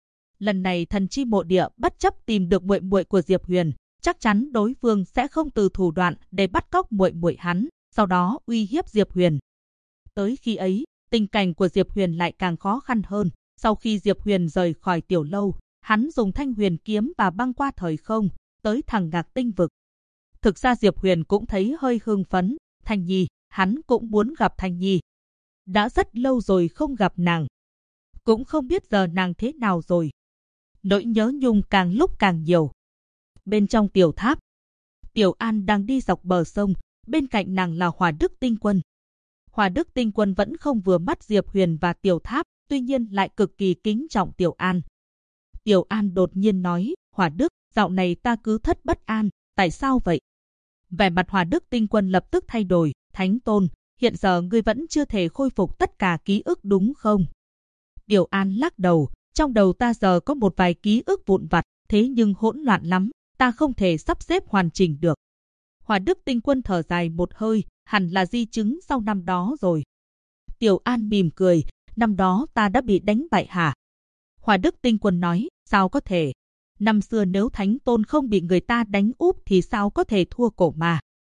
Lần này thần chi mộ địa bất chấp tìm được muội muội của Diệp Huyền, chắc chắn đối phương sẽ không từ thủ đoạn để bắt cóc muội muội hắn, sau đó uy hiếp Diệp Huyền. Tới khi ấy, tình cảnh của Diệp Huyền lại càng khó khăn hơn. Sau khi Diệp Huyền rời khỏi Tiểu Lâu, hắn dùng Thanh Huyền kiếm và băng qua thời không, tới thẳng Ngạc Tinh vực. Thực ra Diệp Huyền cũng thấy hơi hưng phấn, Thanh Nhi, hắn cũng muốn gặp Thanh Nhi. Đã rất lâu rồi không gặp nàng. Cũng không biết giờ nàng thế nào rồi. Nỗi nhớ nhung càng lúc càng nhiều. Bên trong Tiểu Tháp, Tiểu An đang đi dọc bờ sông, bên cạnh nàng là Hỏa Đức Tinh Quân. Hỏa Đức Tinh Quân vẫn không vừa mắt Diệp Huyền và Tiểu Tháp, tuy nhiên lại cực kỳ kính trọng Tiểu An. Tiểu An đột nhiên nói, Hỏa Đức, dạo này ta cứ thất bất an, tại sao vậy? Vẻ mặt Hỏa Đức Tinh Quân lập tức thay đổi, Thánh Tôn, hiện giờ ngươi vẫn chưa thể khôi phục tất cả ký ức đúng không? Tiểu An lắc đầu, trong đầu ta giờ có một vài ký ức vụn vặt, thế nhưng hỗn loạn lắm, ta không thể sắp xếp hoàn chỉnh được. Hỏa Đức Tinh Quân thở dài một hơi, hẳn là di chứng sau năm đó rồi. Tiểu An mỉm cười, năm đó ta đã bị đánh bại hả? Hỏa Đức Tinh Quân nói, sao có thể? Năm xưa nếu Thánh Tôn không bị người ta đánh úp thì sao có thể thua cổ mà?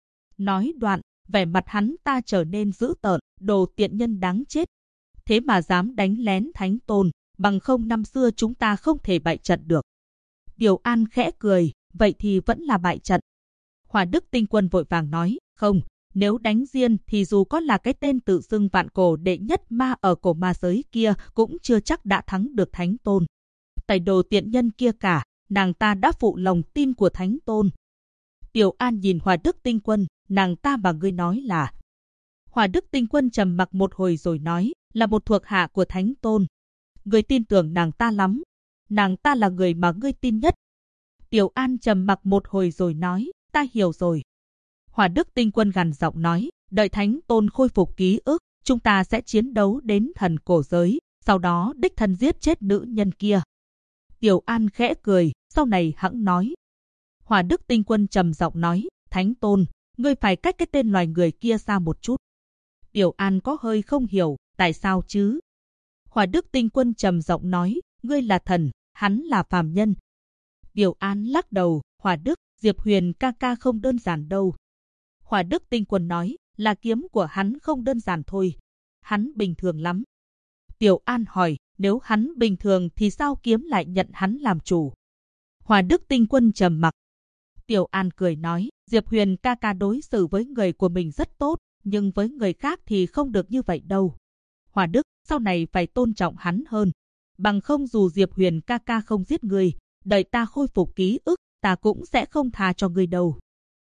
Nói đoạn, vẻ mặt hắn ta trở nên dữ tợn, đồ tiện nhân đáng chết. Thế mà dám đánh lén Thánh Tôn, bằng không năm xưa chúng ta không thể bại trận được. Tiểu An khẽ cười, vậy thì vẫn là bại trận. Hỏa Đức Tinh Quân vội vàng nói, không, nếu đánh riêng thì dù có là cái tên tự xưng vạn cổ đệ nhất ma ở cổ ma giới kia cũng chưa chắc đã thắng được Thánh Tôn. Tại đồ tiện nhân kia cả, nàng ta đã phụ lòng tin của Thánh Tôn. Tiểu An nhìn Hỏa Đức Tinh Quân, nàng ta mà ngươi nói là... Hỏa Đức Tinh Quân trầm mặc một hồi rồi nói, là một thuộc hạ của Thánh Tôn. Ngươi tin tưởng nàng ta lắm. Nàng ta là người mà ngươi tin nhất. Tiểu An trầm mặc một hồi rồi nói, ta hiểu rồi. Hỏa Đức Tinh Quân gằn giọng nói, đợi Thánh Tôn khôi phục ký ức, chúng ta sẽ chiến đấu đến thần cổ giới, sau đó đích thân giết chết nữ nhân kia. Tiểu An khẽ cười, sau này hẵng nói. Hỏa Đức Tinh Quân trầm giọng nói, Thánh Tôn, ngươi phải cách cái tên loài người kia xa một chút. Tiểu An có hơi không hiểu, tại sao chứ? Hỏa Đức Tinh Quân trầm giọng nói, ngươi là thần, hắn là phàm nhân. Tiểu An lắc đầu, Hỏa Đức, Diệp Huyền ca ca không đơn giản đâu. Hỏa Đức Tinh Quân nói, là kiếm của hắn không đơn giản thôi. Hắn bình thường lắm. Tiểu An hỏi, nếu hắn bình thường thì sao kiếm lại nhận hắn làm chủ? Hỏa Đức Tinh Quân trầm mặc. Tiểu An cười nói, Diệp Huyền ca ca đối xử với người của mình rất tốt, nhưng với người khác thì không được như vậy đâu. Hỏa Đức, sau này phải tôn trọng hắn hơn. Bằng không dù Diệp Huyền ca ca không giết người, đợi ta khôi phục ký ức, ta cũng sẽ không tha cho ngươi đâu.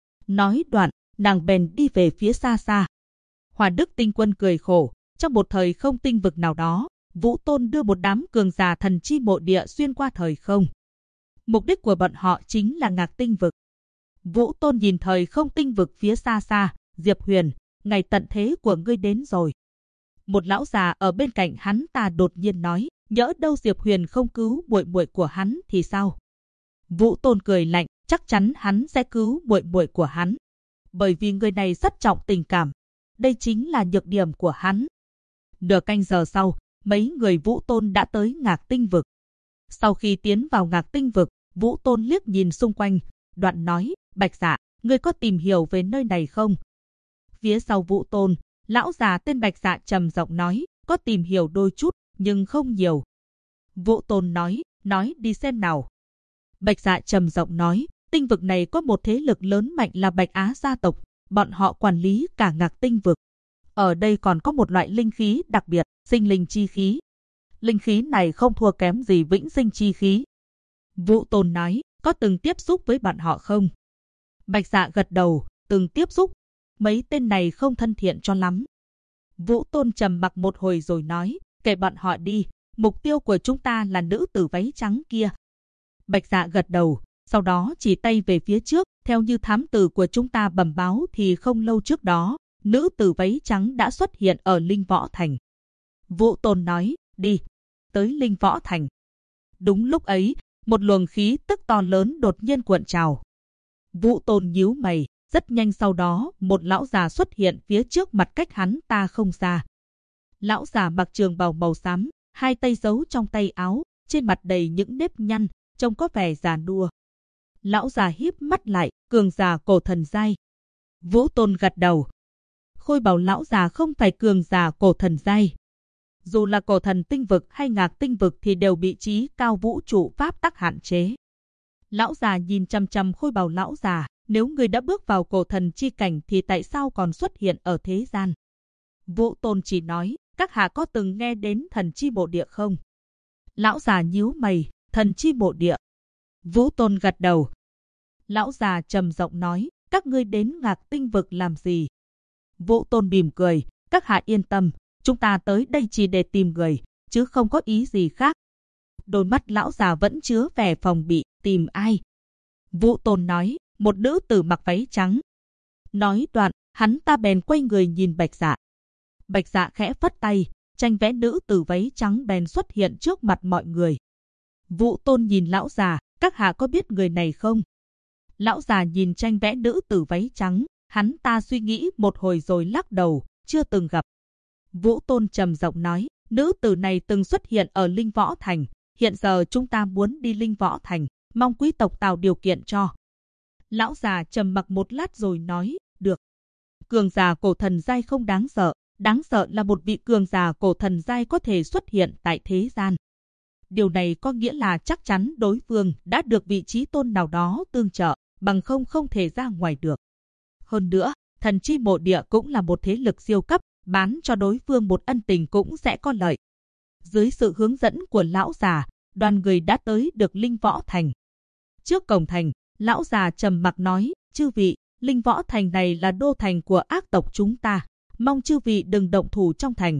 Nói đoạn, nàng bèn đi về phía xa xa. Hoa Đức Tinh Quân cười khổ, trong một thời không tinh vực nào đó, Vũ Tôn đưa một đám cường giả thần chi mộ địa xuyên qua thời không. Mục đích của bọn họ chính là Ngạc Tinh vực. Vũ Tôn nhìn thời không tinh vực phía xa xa, Diệp Huyền, ngày tận thế của ngươi đến rồi. Một lão già ở bên cạnh hắn ta đột nhiên nói, nhỡ đâu Diệp Huyền không cứu muội muội của hắn thì sao? Vũ Tôn cười lạnh, chắc chắn hắn sẽ cứu muội muội của hắn. Bởi vì người này rất trọng tình cảm. Đây chính là nhược điểm của hắn. Nửa canh giờ sau, mấy người Vũ Tôn đã tới Ngạc Tinh vực. Sau khi tiến vào Ngạc Tinh vực, Vũ Tôn liếc nhìn xung quanh, đoạn nói, Bạch Dạ, ngươi có tìm hiểu về nơi này không? Phía sau Vũ Tôn, lão già tên Bạch Dạ trầm giọng nói, có tìm hiểu đôi chút, nhưng không nhiều. Vũ Tôn nói đi xem nào. Bạch Dạ trầm giọng nói, tinh vực này có một thế lực lớn mạnh là Bạch Á gia tộc, bọn họ quản lý cả Ngạc Tinh vực. Ở đây còn có một loại linh khí đặc biệt, sinh linh chi khí. Linh khí này không thua kém gì vĩnh sinh chi khí. Vũ Tôn nói, có từng tiếp xúc với bọn họ không? Bạch Dạ gật đầu, từng tiếp xúc. Mấy tên này không thân thiện cho lắm. Vũ Tôn trầm mặc một hồi rồi nói, kệ bọn họ đi, mục tiêu của chúng ta là nữ tử váy trắng kia. Bạch Dạ gật đầu, sau đó chỉ tay về phía trước, theo như thám tử của chúng ta bẩm báo thì không lâu trước đó, nữ tử váy trắng đã xuất hiện ở Linh Võ Thành. Vũ Tôn nói, đi, tới Linh Võ Thành. Đúng lúc ấy, một luồng khí tức to lớn đột nhiên cuộn trào. Vũ Tôn nhíu mày, rất nhanh sau đó, một lão già xuất hiện phía trước mặt cách hắn ta không xa. Lão già mặc trường bào màu xám, hai tay giấu trong tay áo, trên mặt đầy những nếp nhăn, trông có vẻ già nua. Lão già híp mắt lại, cường giả cổ thần giai. Vũ Tôn gật đầu. Khôi bào lão già không phải cường giả cổ thần giai. Dù là cổ thần tinh vực hay Ngạc Tinh vực thì đều bị trí cao vũ trụ pháp tắc hạn chế. Lão già nhìn chằm chằm khôi bào lão già, nếu người đã bước vào cổ thần chi cảnh thì tại sao còn xuất hiện ở thế gian? Vũ Tôn chỉ nói, các hạ có từng nghe đến thần chi mộ địa không? Lão già nhíu mày, thần chi mộ địa. Vũ Tôn gật đầu. Lão già trầm giọng nói, các ngươi đến Ngạc Tinh vực làm gì? Vũ Tôn mỉm cười, các hạ yên tâm, chúng ta tới đây chỉ để tìm người, chứ không có ý gì khác. Đôi mắt lão già vẫn chứa vẻ phòng bị, tìm ai? Vũ Tôn nói, một nữ tử mặc váy trắng. Nói đoạn, hắn ta bèn quay người nhìn Bạch Dạ. Bạch Dạ khẽ phất tay, tranh vẽ nữ tử váy trắng bèn xuất hiện trước mặt mọi người. Vũ Tôn nhìn lão già, các hạ có biết người này không? Lão già nhìn tranh vẽ nữ tử váy trắng, hắn ta suy nghĩ một hồi rồi lắc đầu, chưa từng gặp. Vũ Tôn trầm giọng nói, nữ tử này từng xuất hiện ở Linh Võ Thành, hiện giờ chúng ta muốn đi Linh Võ Thành, mong quý tộc tạo điều kiện cho. Lão già trầm mặc một lát rồi nói, được. Cường giả cổ thần giai không đáng sợ là một vị cường giả cổ thần giai có thể xuất hiện tại thế gian. Điều này có nghĩa là chắc chắn đối phương đã được vị trí tôn nào đó tương trợ, bằng không thể ra ngoài được. Hơn nữa, thần chi mộ địa cũng là một thế lực siêu cấp, bán cho đối phương một ân tình cũng sẽ có lợi. Dưới sự hướng dẫn của lão già, đoàn người đã tới được Linh Võ Thành. Trước cổng thành, lão già trầm mặc nói, chư vị, Linh Võ Thành này là đô thành của ác tộc chúng ta, mong chư vị đừng động thủ trong thành.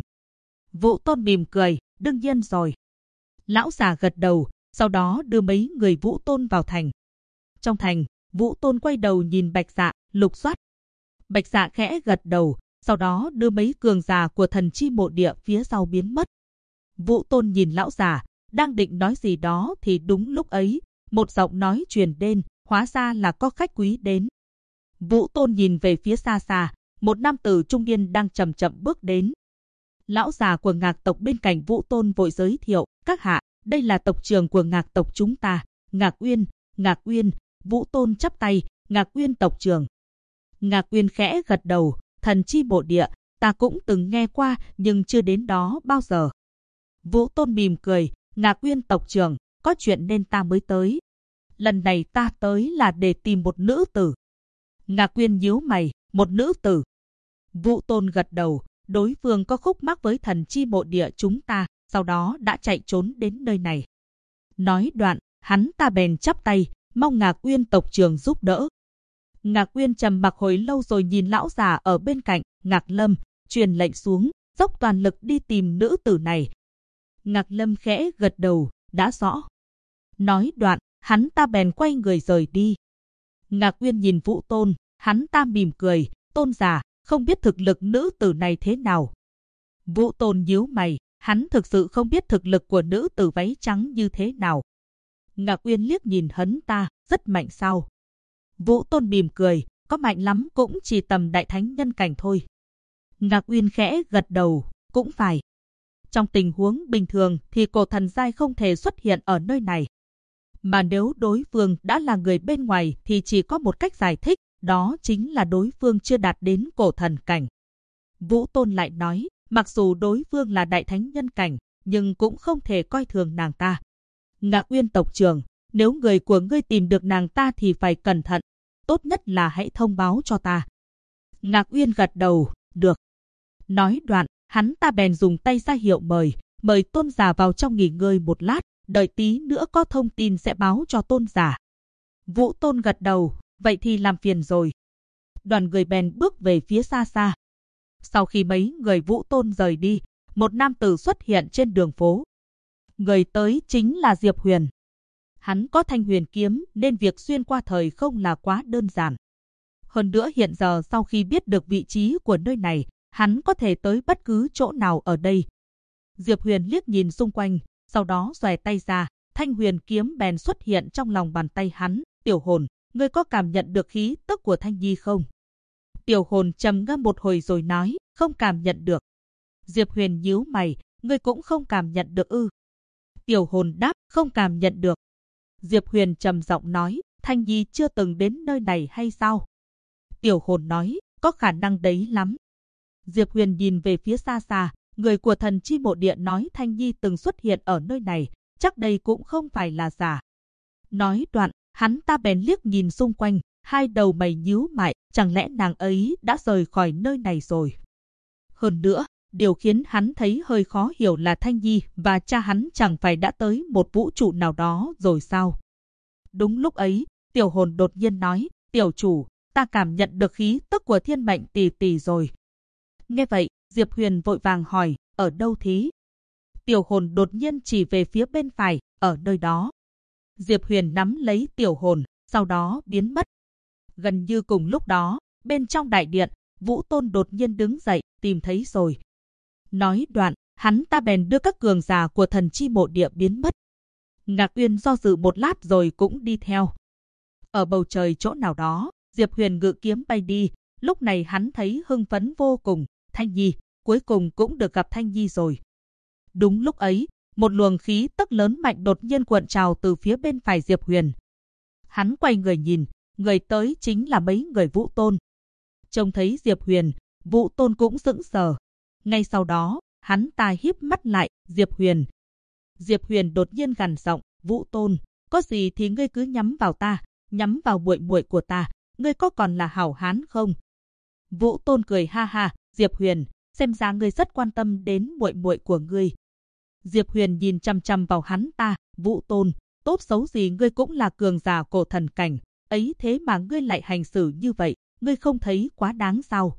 Vũ Tôn mỉm cười, đương nhiên rồi. Lão già gật đầu, sau đó đưa mấy người Vũ Tôn vào thành. Trong thành, Vũ Tôn quay đầu nhìn Bạch Dạ, lục soát. Bạch Dạ khẽ gật đầu, sau đó đưa mấy cường giả của thần chi mộ địa phía sau biến mất. Vũ Tôn nhìn lão già, đang định nói gì đó thì đúng lúc ấy, một giọng nói truyền đến, hóa ra là có khách quý đến. Vũ Tôn nhìn về phía xa xa, một nam tử trung niên đang chậm chậm bước đến. Lão già của Ngạc tộc bên cạnh Vũ Tôn vội giới thiệu, các hạ, đây là tộc trưởng của Ngạc tộc chúng ta, Ngạc Uyên. Vũ Tôn chắp tay, Ngạc Uyên tộc trưởng. Ngạc Uyên khẽ gật đầu, thần chi mộ địa, ta cũng từng nghe qua nhưng chưa đến đó bao giờ. Vũ Tôn mỉm cười, Ngạc Uyên tộc trưởng, có chuyện nên ta mới tới. Lần này ta tới là để tìm một nữ tử. Ngạc Uyên nhíu mày, một nữ tử. Vũ Tôn gật đầu, đối phương có khúc mắc với thần chi mộ địa chúng ta, sau đó đã chạy trốn đến nơi này. Nói đoạn, hắn ta bèn chắp tay, mong Ngạc Uyên tộc trưởng giúp đỡ. Ngạc Uyên trầm mặc hồi lâu rồi nhìn lão già ở bên cạnh, Ngạc Lâm, truyền lệnh xuống, dốc toàn lực đi tìm nữ tử này. Ngạc Lâm khẽ gật đầu, đã rõ. Nói đoạn, hắn ta bèn quay người rời đi. Ngạc Uyên nhìn Vũ Tôn, hắn ta mỉm cười, Tôn già, không biết thực lực nữ tử này thế nào. Vũ Tôn nhíu mày, hắn thực sự không biết thực lực của nữ tử váy trắng như thế nào. Ngạc Uyên liếc nhìn hắn ta, rất mạnh sao? Vũ Tôn mỉm cười, có mạnh lắm cũng chỉ tầm đại thánh nhân cảnh thôi. Ngạc Uyên khẽ gật đầu, cũng phải. Trong tình huống bình thường thì cổ thần giai không thể xuất hiện ở nơi này. Mà nếu đối phương đã là người bên ngoài thì chỉ có một cách giải thích, đó chính là đối phương chưa đạt đến cổ thần cảnh. Vũ Tôn lại nói, mặc dù đối phương là đại thánh nhân cảnh, nhưng cũng không thể coi thường nàng ta. Ngạc Uyên tộc trưởng, nếu người của ngươi tìm được nàng ta thì phải cẩn thận, tốt nhất là hãy thông báo cho ta. Ngạc Uyên gật đầu, được. Nói đoạn, hắn ta bèn dùng tay ra hiệu mời Tôn giả vào trong nghỉ ngơi một lát, đợi tí nữa có thông tin sẽ báo cho Tôn giả. Vũ Tôn gật đầu, vậy thì làm phiền rồi. Đoàn người bèn bước về phía xa xa. Sau khi mấy người Vũ Tôn rời đi, một nam tử xuất hiện trên đường phố. Người tới chính là Diệp Huyền. Hắn có thanh huyền kiếm nên việc xuyên qua thời không là quá đơn giản. Hơn nữa hiện giờ sau khi biết được vị trí của nơi này, hắn có thể tới bất cứ chỗ nào ở đây. Diệp Huyền liếc nhìn xung quanh, sau đó xòe tay ra, thanh huyền kiếm bèn xuất hiện trong lòng bàn tay hắn. Tiểu hồn, ngươi có cảm nhận được khí tức của Thanh Nhi không? Tiểu hồn trầm ngâm một hồi rồi nói, không cảm nhận được. Diệp Huyền nhíu mày, ngươi cũng không cảm nhận được ư? Tiểu hồn đáp, không cảm nhận được. Diệp Huyền trầm giọng nói, Thanh Nhi chưa từng đến nơi này hay sao? Tiểu hồn nói, có khả năng đấy lắm. Diệp Huyền nhìn về phía xa xa, người của thần chi mộ địa nói Thanh Nhi từng xuất hiện ở nơi này, chắc đây cũng không phải là giả. Nói đoạn, hắn ta bèn liếc nhìn xung quanh, hai đầu mày nhíu mày, chẳng lẽ nàng ấy đã rời khỏi nơi này rồi? Hơn nữa, điều khiến hắn thấy hơi khó hiểu là Thanh Nhi và cha hắn chẳng phải đã tới một vũ trụ nào đó rồi sao? Đúng lúc ấy, tiểu hồn đột nhiên nói, tiểu chủ, ta cảm nhận được khí tức của thiên mệnh tỷ tỷ rồi. Nghe vậy, Diệp Huyền vội vàng hỏi, ở đâu thí? Tiểu hồn đột nhiên chỉ về phía bên phải, ở nơi đó. Diệp Huyền nắm lấy tiểu hồn, sau đó biến mất. Gần như cùng lúc đó, bên trong đại điện, Vũ Tôn đột nhiên đứng dậy, tìm thấy rồi. Nói đoạn, hắn ta bèn đưa các cường giả của thần chi mộ địa biến mất. Ngạc Uyên do dự một lát rồi cũng đi theo. Ở bầu trời chỗ nào đó, Diệp Huyền ngự kiếm bay đi, lúc này hắn thấy hưng phấn vô cùng, Thanh Nhi, cuối cùng cũng được gặp Thanh Nhi rồi. Đúng lúc ấy, một luồng khí tức lớn mạnh đột nhiên cuộn trào từ phía bên phải Diệp Huyền. Hắn quay người nhìn, người tới chính là mấy người Vũ Tôn. Trông thấy Diệp Huyền, Vũ Tôn cũng sững sờ. Ngay sau đó, hắn ta híp mắt lại, Diệp Huyền. Diệp Huyền đột nhiên gằn giọng, Vũ Tôn, có gì thì ngươi cứ nhắm vào ta, nhắm vào muội muội của ta, ngươi có còn là hảo hán không? Vũ Tôn cười ha ha, Diệp Huyền, xem ra ngươi rất quan tâm đến muội muội của ngươi. Diệp Huyền nhìn chăm chăm vào hắn ta, Vũ Tôn, tốt xấu gì ngươi cũng là cường giả cổ thần cảnh, ấy thế mà ngươi lại hành xử như vậy, ngươi không thấy quá đáng sao?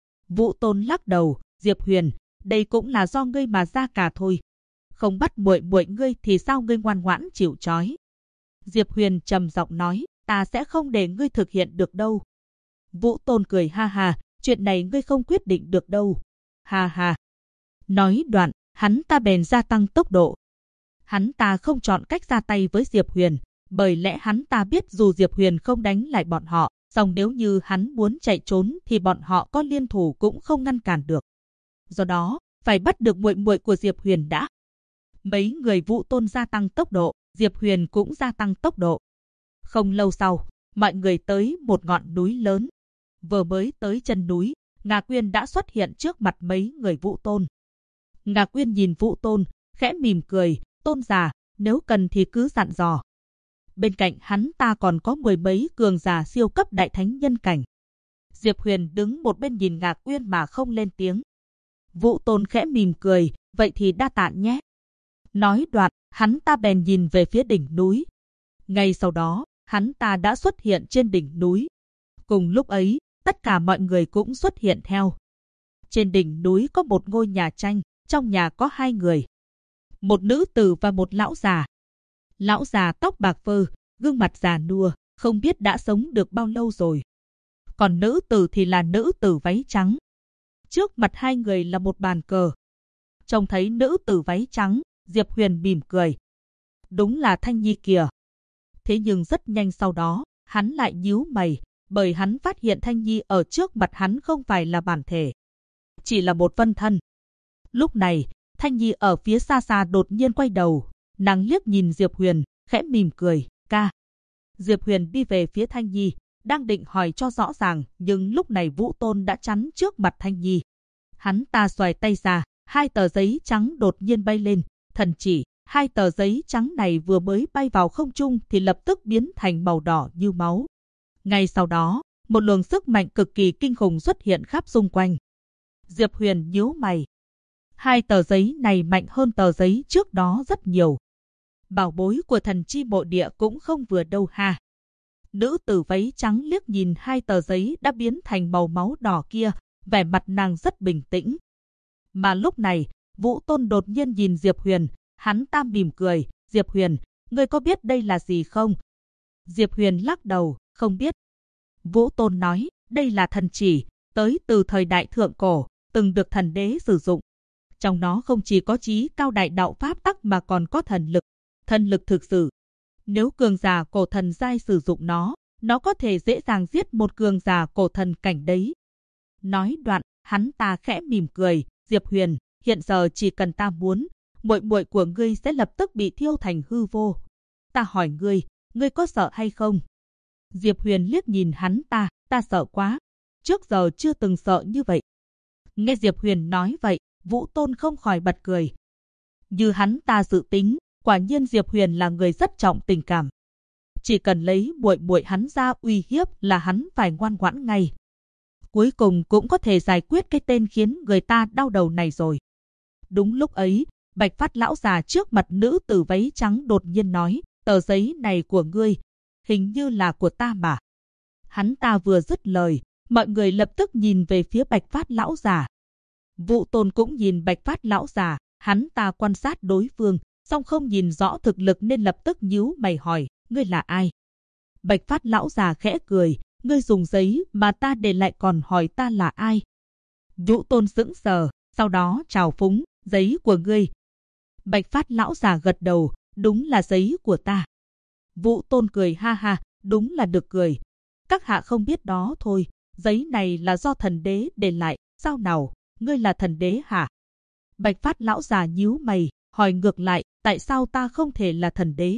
Vũ Tôn lắc đầu, Diệp Huyền, đây cũng là do ngươi mà ra cả thôi. Không bắt muội muội ngươi thì sao ngươi ngoan ngoãn chịu trói? Diệp Huyền trầm giọng nói, ta sẽ không để ngươi thực hiện được đâu. Vũ Tôn cười ha ha, chuyện này ngươi không quyết định được đâu. Ha ha. Nói đoạn, hắn ta bèn gia tăng tốc độ. Hắn ta không chọn cách ra tay với Diệp Huyền, bởi lẽ hắn ta biết dù Diệp Huyền không đánh lại bọn họ, song nếu như hắn muốn chạy trốn thì bọn họ có liên thủ cũng không ngăn cản được. Do đó, phải bắt được muội muội của Diệp Huyền đã. Mấy người Vũ Tôn gia tăng tốc độ, Diệp Huyền cũng gia tăng tốc độ. Không lâu sau, mọi người tới một ngọn núi lớn. Vừa mới tới chân núi, Ngạc Uyên đã xuất hiện trước mặt mấy người Vũ Tôn. Ngạc Uyên nhìn Vũ Tôn, khẽ mỉm cười, Tôn già, nếu cần thì cứ dặn dò. Bên cạnh hắn ta còn có 10 mấy cường giả siêu cấp đại thánh nhân cảnh. Diệp Huyền đứng một bên nhìn Ngạc Uyên mà không lên tiếng. Vũ Tôn khẽ mỉm cười, vậy thì đa tạ nhé. Nói đoạn, hắn ta bèn nhìn về phía đỉnh núi. Ngay sau đó, hắn ta đã xuất hiện trên đỉnh núi. Cùng lúc ấy, tất cả mọi người cũng xuất hiện theo. Trên đỉnh núi có một ngôi nhà tranh, trong nhà có 2 người. Một nữ tử và một lão già. Lão già tóc bạc phơ, gương mặt già nua, không biết đã sống được bao lâu rồi. Còn nữ tử thì là nữ tử váy trắng. Trước mặt 2 người là một bàn cờ. Trông thấy nữ tử váy trắng, Diệp Huyền mỉm cười. Đúng là Thanh Nhi kìa. Thế nhưng rất nhanh sau đó, hắn lại nhíu mày, bởi hắn phát hiện Thanh Nhi ở trước mặt hắn không phải là bản thể, chỉ là một phân thân. Lúc này, Thanh Nhi ở phía xa xa đột nhiên quay đầu, nàng liếc nhìn Diệp Huyền, khẽ mỉm cười, ca. Diệp Huyền đi về phía Thanh Nhi, đang định hỏi cho rõ ràng, nhưng lúc này Vũ Tôn đã chắn trước mặt Thanh Nhi. Hắn ta xoài tay ra, 2 tờ giấy trắng đột nhiên bay lên, thần chỉ. 2 tờ giấy trắng này vừa mới bay vào không trung thì lập tức biến thành màu đỏ như máu. Ngay sau đó, một luồng sức mạnh cực kỳ kinh khủng xuất hiện khắp xung quanh. Diệp Huyền nhíu mày. 2 tờ giấy này mạnh hơn tờ giấy trước đó rất nhiều. Bảo bối của thần chi mộ địa cũng không vừa đâu ha. Nữ tử váy trắng liếc nhìn 2 tờ giấy đã biến thành màu máu đỏ kia, vẻ mặt nàng rất bình tĩnh. Mà lúc này, Vũ Tôn đột nhiên nhìn Diệp Huyền, hắn ta mỉm cười, Diệp Huyền, ngươi có biết đây là gì không? Diệp Huyền lắc đầu, không biết. Vũ Tôn nói, đây là thần chỉ, tới từ thời đại thượng cổ, từng được thần đế sử dụng. Trong nó không chỉ có chí cao đại đạo pháp tắc mà còn có thần lực thực sự. Nếu cường giả cổ thần giai sử dụng nó có thể dễ dàng giết một cường giả cổ thần cảnh đấy. Nói đoạn, hắn ta khẽ mỉm cười, Diệp Huyền, hiện giờ chỉ cần ta muốn, muội muội của ngươi sẽ lập tức bị thiêu thành hư vô. Ta hỏi ngươi có sợ hay không? Diệp Huyền liếc nhìn hắn ta sợ quá. Trước giờ chưa từng sợ như vậy. Nghe Diệp Huyền nói vậy, Vũ Tôn không khỏi bật cười. Như hắn ta dự tính, quả nhiên Diệp Huyền là người rất trọng tình cảm. Chỉ cần lấy muội muội hắn ra uy hiếp là hắn phải ngoan ngoãn ngay. Cuối cùng cũng có thể giải quyết cái tên khiến người ta đau đầu này rồi. Đúng lúc ấy, Bạch Phát lão già trước mặt nữ tử váy trắng đột nhiên nói, tờ giấy này của ngươi, hình như là của ta mà. Hắn ta vừa dứt lời, mọi người lập tức nhìn về phía Bạch Phát lão già. Vũ Tôn cũng nhìn Bạch Phát lão già, hắn ta quan sát đối phương, song không nhìn rõ thực lực nên lập tức nhíu mày hỏi, ngươi là ai? Bạch Phát lão già khẽ cười, ngươi dùng giấy mà ta để lại còn hỏi ta là ai? Vũ Tôn sững sờ, sau đó trào phúng, giấy của ngươi. Bạch Phát lão già gật đầu, đúng là giấy của ta. Vũ Tôn cười ha ha, đúng là được cười. Các hạ không biết đó thôi, giấy này là do thần đế để lại, sao nào, ngươi là thần đế hả? Bạch Phát lão già nhíu mày, hỏi ngược lại, tại sao ta không thể là thần đế?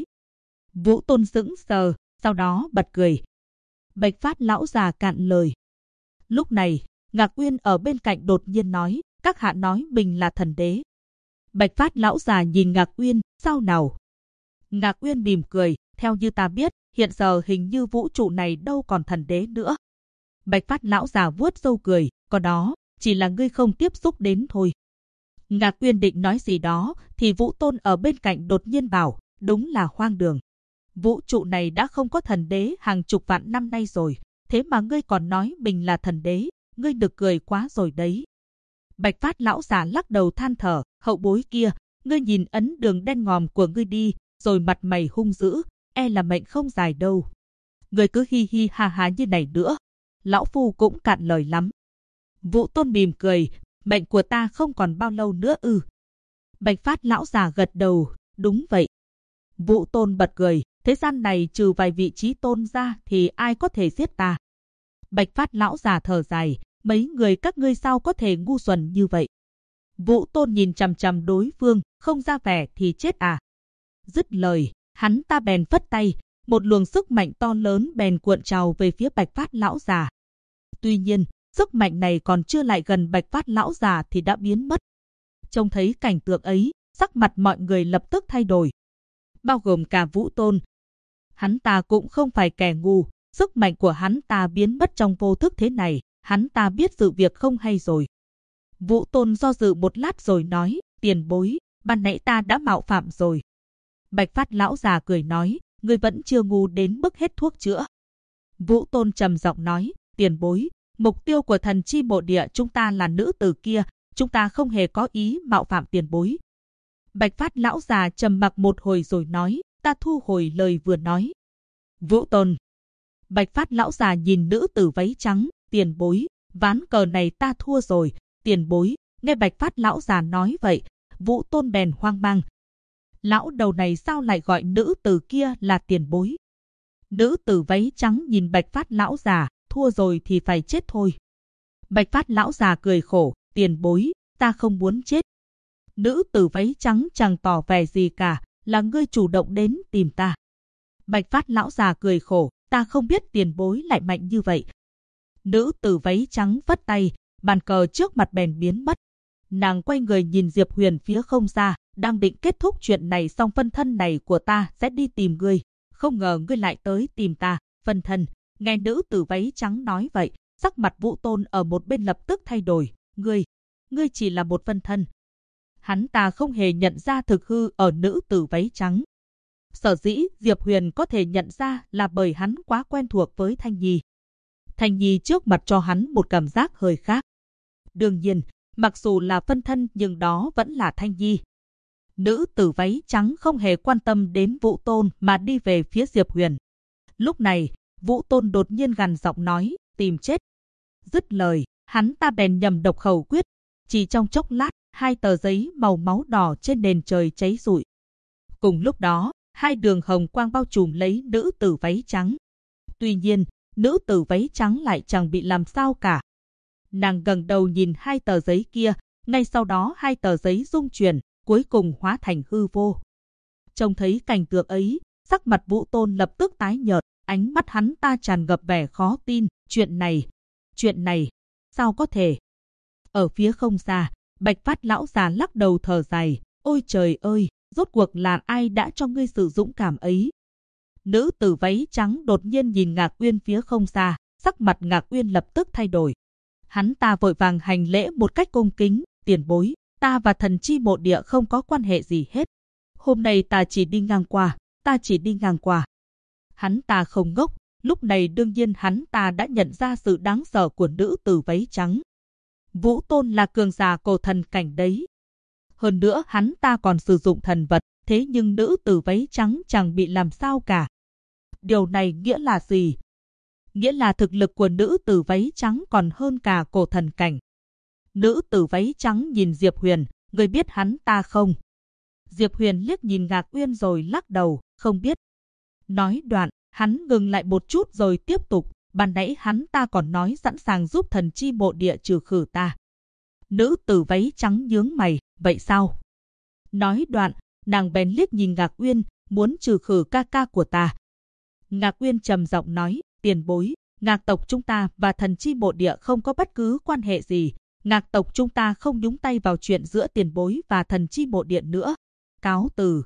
Vũ Tôn sững sờ, sau đó bật cười. Bạch Phát lão già cạn lời. Lúc này, Ngạc Uyên ở bên cạnh đột nhiên nói, các hạ nói mình là thần đế. Bạch Phát lão già nhìn Ngạc Uyên, sao nào? Ngạc Uyên mỉm cười, theo như ta biết, hiện giờ hình như vũ trụ này đâu còn thần đế nữa. Bạch Phát lão già vuốt râu cười, có đó, chỉ là ngươi không tiếp xúc đến thôi. Ngạc Uyên định nói gì đó, thì Vũ Tôn ở bên cạnh đột nhiên bảo, đúng là hoang đường. Vũ trụ này đã không có thần đế hàng chục vạn năm nay rồi, thế mà ngươi còn nói mình là thần đế, ngươi được cười quá rồi đấy. Bạch Phát lão già lắc đầu than thở, hậu bối kia, ngươi nhìn ấn đường đen ngòm của ngươi đi, rồi mặt mày hung dữ, e là mệnh không dài đâu. Ngươi cứ hi hi ha ha như này nữa, lão phu cũng cạn lời lắm. Vũ Tôn mỉm cười, mệnh của ta không còn bao lâu nữa ư? Bạch Phát lão già gật đầu, đúng vậy. Vũ Tôn bật cười, thế gian này trừ vài vị trí tôn ra thì ai có thể giết ta? Bạch Phát lão già thở dài, mấy người các ngươi sao có thể ngu xuẩn như vậy? Vũ Tôn nhìn chằm chằm đối phương, không ra vẻ thì chết à? Dứt lời, hắn ta bèn phất tay, một luồng sức mạnh to lớn bèn cuộn trào về phía Bạch Phát lão già. Tuy nhiên, sức mạnh này còn chưa lại gần Bạch Phát lão già thì đã biến mất. Trông thấy cảnh tượng ấy, sắc mặt mọi người lập tức thay đổi, bao gồm cả Vũ Tôn. Hắn ta cũng không phải kẻ ngu, sức mạnh của hắn ta biến mất trong vô thức thế này, hắn ta biết sự việc không hay rồi. Vũ Tôn do dự một lát rồi nói, tiền bối, ban nãy ta đã mạo phạm rồi. Bạch Phát lão già cười nói, ngươi vẫn chưa ngu đến mức hết thuốc chữa. Vũ Tôn trầm giọng nói, tiền bối, mục tiêu của thần chi mộ địa chúng ta là nữ tử kia, chúng ta không hề có ý mạo phạm tiền bối. Bạch Phát lão già trầm mặc một hồi rồi nói, ta thu hồi lời vừa nói. Vũ Tôn. Bạch Phát lão già nhìn nữ tử váy trắng, tiền bối, ván cờ này ta thua rồi, tiền bối. Nghe Bạch Phát lão già nói vậy, Vũ Tôn bèn hoang mang. Lão đầu này sao lại gọi nữ tử kia là tiền bối? Nữ tử váy trắng nhìn Bạch Phát lão già, thua rồi thì phải chết thôi. Bạch Phát lão già cười khổ, tiền bối, ta không muốn chết. Nữ tử váy trắng chẳng tỏ vẻ gì cả, là ngươi chủ động đến tìm ta. Bạch Phát lão già cười khổ, ta không biết tiền bối lại mạnh như vậy. Nữ tử váy trắng vất tay, bàn cờ trước mặt bèn biến mất. Nàng quay người nhìn Diệp Huyền phía không xa, đang định kết thúc chuyện này xong phân thân này của ta sẽ đi tìm ngươi. Không ngờ ngươi lại tới tìm ta, phân thân. Nghe nữ tử váy trắng nói vậy, sắc mặt Vũ Tôn ở một bên lập tức thay đổi. Ngươi chỉ là một phân thân. Hắn ta không hề nhận ra thực hư ở nữ tử váy trắng. Sở dĩ Diệp Huyền có thể nhận ra là bởi hắn quá quen thuộc với Thanh Nhi. Thanh Nhi trước mặt cho hắn một cảm giác hơi khác. Đương nhiên, mặc dù là phân thân nhưng đó vẫn là Thanh Nhi. Nữ tử váy trắng không hề quan tâm đến Vũ Tôn mà đi về phía Diệp Huyền. Lúc này, Vũ Tôn đột nhiên gằn giọng nói, tìm chết. Dứt lời, hắn ta bèn nhầm độc khẩu quyết. Chỉ trong chốc lát, hai tờ giấy màu máu đỏ trên nền trời cháy rụi. Cùng lúc đó, hai đường hồng quang bao trùm lấy nữ tử váy trắng. Tuy nhiên, nữ tử váy trắng lại chẳng bị làm sao cả. Nàng ngẩng đầu nhìn hai tờ giấy kia, ngay sau đó hai tờ giấy rung chuyển, cuối cùng hóa thành hư vô. Trông thấy cảnh tượng ấy, sắc mặt Vũ Tôn lập tức tái nhợt, ánh mắt hắn ta tràn ngập vẻ khó tin. Chuyện này, sao có thể? Ở phía không xa, Bạch Phát lão già lắc đầu thở dài, ôi trời ơi, rốt cuộc là ai đã cho ngươi sự dũng cảm ấy? Nữ tử váy trắng đột nhiên nhìn Ngạc Uyên phía không xa, sắc mặt Ngạc Uyên lập tức thay đổi. Hắn ta vội vàng hành lễ một cách cung kính, tiền bối, ta và thần chi mộ địa không có quan hệ gì hết. Hôm nay ta chỉ đi ngang qua. Hắn ta không ngốc, lúc này đương nhiên hắn ta đã nhận ra sự đáng sợ của nữ tử váy trắng. Vũ Tôn là cường giả cổ thần cảnh đấy. Hơn nữa hắn ta còn sử dụng thần vật, thế nhưng nữ tử váy trắng chẳng bị làm sao cả. Điều này nghĩa là gì? Nghĩa là thực lực của nữ tử váy trắng còn hơn cả cổ thần cảnh. Nữ tử váy trắng nhìn Diệp Huyền, ngươi biết hắn ta không? Diệp Huyền liếc nhìn Ngạc Uyên rồi lắc đầu, không biết. Nói đoạn, hắn ngừng lại một chút rồi tiếp tục, ban nãy hắn ta còn nói sẵn sàng giúp thần chi mộ địa trừ khử ta. Nữ tử váy trắng nhướng mày, vậy sao? Nói đoạn, nàng bèn liếc nhìn Ngạc Uyên, muốn trừ khử ca ca của ta. Ngạc Uyên trầm giọng nói, tiền bối, Ngạc tộc chúng ta và thần chi mộ địa không có bất cứ quan hệ gì. Ngạc tộc chúng ta không nhúng tay vào chuyện giữa tiền bối và thần chi mộ địa nữa. Cáo từ.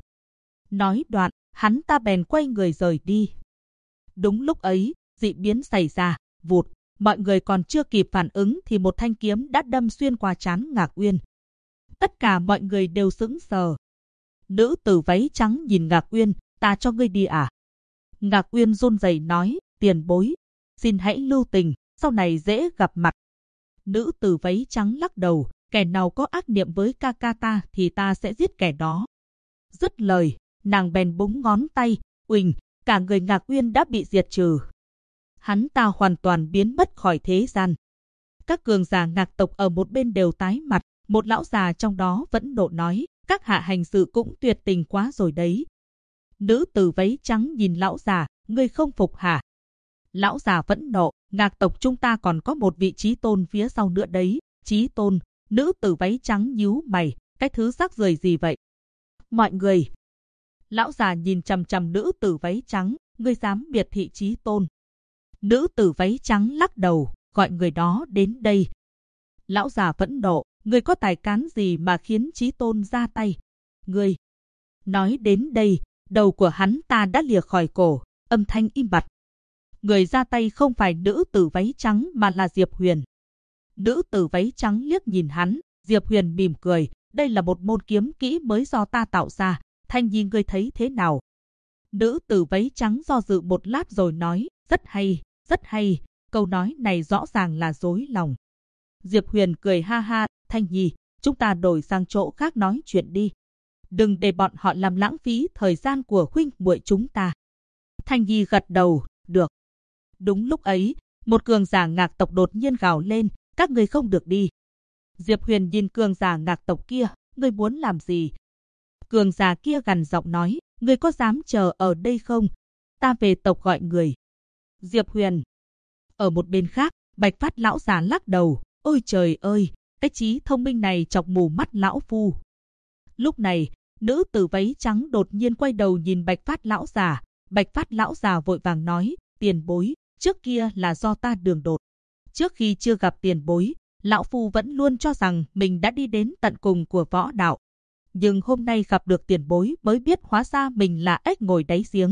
Nói đoạn, hắn ta bèn quay người rời đi. Đúng lúc ấy, dị biến xảy ra, vụt, mọi người còn chưa kịp phản ứng thì một thanh kiếm đã đâm xuyên qua trán Ngạc Uyên. Tất cả mọi người đều sững sờ. Nữ tử váy trắng nhìn Ngạc Uyên, ta cho ngươi đi à? Ngạc Uyên run rẩy nói, tiền bối, xin hãy lưu tình, sau này dễ gặp mặt. Nữ tử váy trắng lắc đầu, kẻ nào có ác niệm với ca ca ta thì ta sẽ giết kẻ đó. Dứt lời, nàng bèn búng ngón tay, uỳnh, cả người Ngạc Uyên đã bị diệt trừ. Hắn ta hoàn toàn biến mất khỏi thế gian. Các cường giả Ngạc tộc ở một bên đều tái mặt, một lão già trong đó vẫn nộ nói, các hạ hành sự cũng tuyệt tình quá rồi đấy. Nữ tử váy trắng nhìn lão già, ngươi không phục hả? Lão già vẫn nộ, Ngạc tộc chúng ta còn có một vị chí tôn phía sau nữa đấy. Chí tôn? Nữ tử váy trắng nhíu mày, cái thứ rác rưởi gì vậy? Mọi người. Lão già nhìn chằm chằm nữ tử váy trắng, ngươi dám miệt thị chí tôn? Nữ tử váy trắng lắc đầu, gọi người đó đến đây. Lão già vẫn nộ, ngươi có tài cán gì mà khiến chí tôn ra tay? Ngươi. Nói đến đây, đầu của hắn ta đã lìa khỏi cổ, âm thanh im bặt. Người ra tay không phải nữ tử váy trắng mà là Diệp Huyền. Nữ tử váy trắng liếc nhìn hắn, Diệp Huyền mỉm cười, đây là một môn kiếm kỹ mới do ta tạo ra, Thanh Nhi ngươi thấy thế nào? Nữ tử váy trắng do dự một lát rồi nói, rất hay, rất hay, câu nói này rõ ràng là dối lòng. Diệp Huyền cười ha ha, Thanh Nhi, chúng ta đổi sang chỗ khác nói chuyện đi. Đừng để bọn họ làm lãng phí thời gian của huynh muội chúng ta. Thanh Nhi gật đầu, được. Đúng lúc ấy, một cường giả Ngạc tộc đột nhiên gào lên, các ngươi không được đi. Diệp Huyền nhìn cường giả Ngạc tộc kia, ngươi muốn làm gì? Cường giả kia gằn giọng nói, ngươi có dám chờ ở đây không? Ta về tộc gọi người. Diệp Huyền. Ở một bên khác, Bạch Phát lão già lắc đầu, ôi trời ơi, cái trí thông minh này chọc mù mắt lão phu. Lúc này, nữ tử váy trắng đột nhiên quay đầu nhìn Bạch Phát lão già. Bạch Phát lão già vội vàng nói, tiền bối, trước kia là do ta đường đột. Trước khi chưa gặp tiền bối, lão phu vẫn luôn cho rằng mình đã đi đến tận cùng của võ đạo. Nhưng hôm nay gặp được tiền bối mới biết hóa ra mình là ếch ngồi đáy giếng.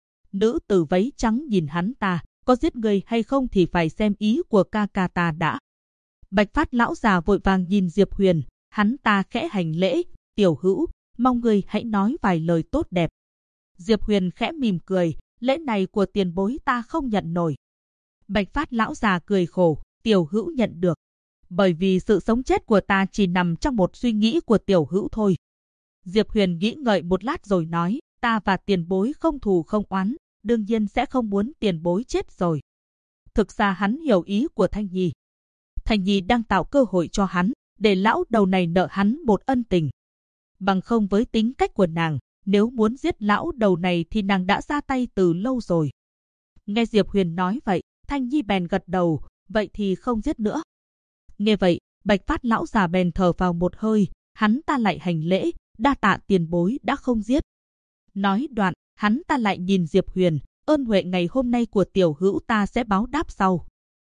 Nữ tử váy trắng nhìn hắn ta, có giết người hay không thì phải xem ý của ca ca ta đã. Bạch Phát lão già vội vàng nhìn Diệp Huyền, hắn ta khẽ hành lễ, tiểu hữu, mong ngươi hãy nói vài lời tốt đẹp. Diệp Huyền khẽ mỉm cười, lễ này của tiền bối ta không nhận nổi. Bạch Phát lão già cười khổ, tiểu hữu nhận được. Bởi vì sự sống chết của ta chỉ nằm trong một suy nghĩ của tiểu hữu thôi. Diệp Huyền nghĩ ngợi một lát rồi nói, ta và tiền bối không thù không oán, đương nhiên sẽ không muốn tiền bối chết rồi. Thực ra hắn hiểu ý của Thanh Nhi. Thanh Nhi đang tạo cơ hội cho hắn, để lão đầu này nợ hắn một ân tình. Bằng không với tính cách của nàng, nếu muốn giết lão đầu này thì nàng đã ra tay từ lâu rồi. Nghe Diệp Huyền nói vậy, Thanh Nhi bèn gật đầu, vậy thì không giết nữa. Nghe vậy, Bạch Phát lão già bèn thở vào một hơi, hắn ta lại hành lễ, đa tạ tiền bối đã không giết. Nói đoạn, hắn ta lại nhìn Diệp Huyền, ơn huệ ngày hôm nay của tiểu hữu ta sẽ báo đáp sau.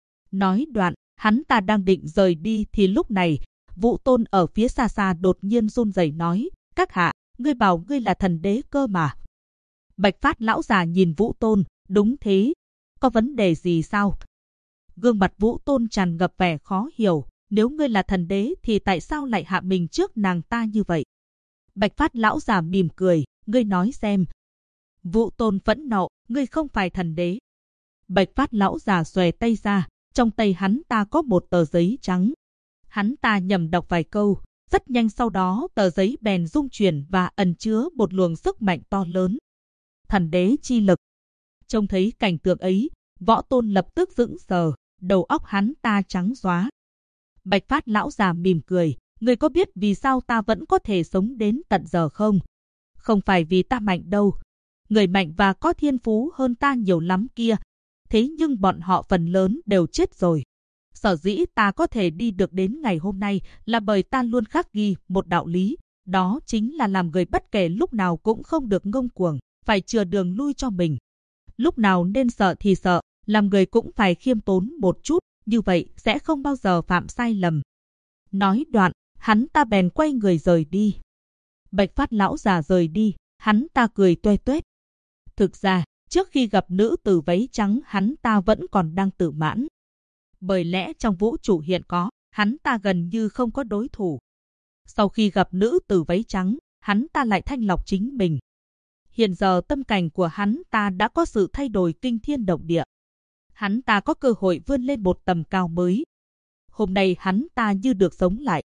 Nói đoạn, hắn ta đang định rời đi thì lúc này, Vũ Tôn ở phía xa xa đột nhiên run rẩy nói, các hạ, ngươi bảo ngươi là thần đế cơ mà. Bạch Phát lão già nhìn Vũ Tôn, đúng thế, có vấn đề gì sao? Gương mặt Vũ Tôn tràn ngập vẻ khó hiểu, nếu ngươi là thần đế thì tại sao lại hạ mình trước nàng ta như vậy? Bạch Phát lão già mỉm cười, ngươi nói xem. Vũ Tôn phẫn nộ, ngươi không phải thần đế. Bạch Phát lão già xòe tay ra, trong tay hắn ta có một tờ giấy trắng. Hắn ta nhầm đọc vài câu, rất nhanh sau đó tờ giấy bèn rung chuyển và ẩn chứa một luồng sức mạnh to lớn. Thần đế chi lực. Trông thấy cảnh tượng ấy, Võ Tôn lập tức sững sờ, đầu óc hắn ta trắng xóa. Bạch Phát lão già mỉm cười, ngươi có biết vì sao ta vẫn có thể sống đến tận giờ không? Không phải vì ta mạnh đâu. Người mạnh và có thiên phú hơn ta nhiều lắm kia. Thế nhưng bọn họ phần lớn đều chết rồi. Sở dĩ ta có thể đi được đến ngày hôm nay là bởi ta luôn khắc ghi một đạo lý. Đó chính là làm người bất kể lúc nào cũng không được ngông cuồng, phải chừa đường lui cho mình. Lúc nào nên sợ thì sợ, làm người cũng phải khiêm tốn một chút, như vậy sẽ không bao giờ phạm sai lầm. Nói đoạn, hắn ta bèn quay người rời đi. Bạch Phát lão già rời đi, hắn ta cười tuê tuét. Thực ra, trước khi gặp nữ tử váy trắng hắn ta vẫn còn đang tự mãn. Bởi lẽ trong vũ trụ hiện có, hắn ta gần như không có đối thủ. Sau khi gặp nữ tử váy trắng, hắn ta lại thanh lọc chính mình. Hiện giờ tâm cảnh của hắn ta đã có sự thay đổi kinh thiên động địa. Hắn ta có cơ hội vươn lên một tầm cao mới. Hôm nay hắn ta như được sống lại.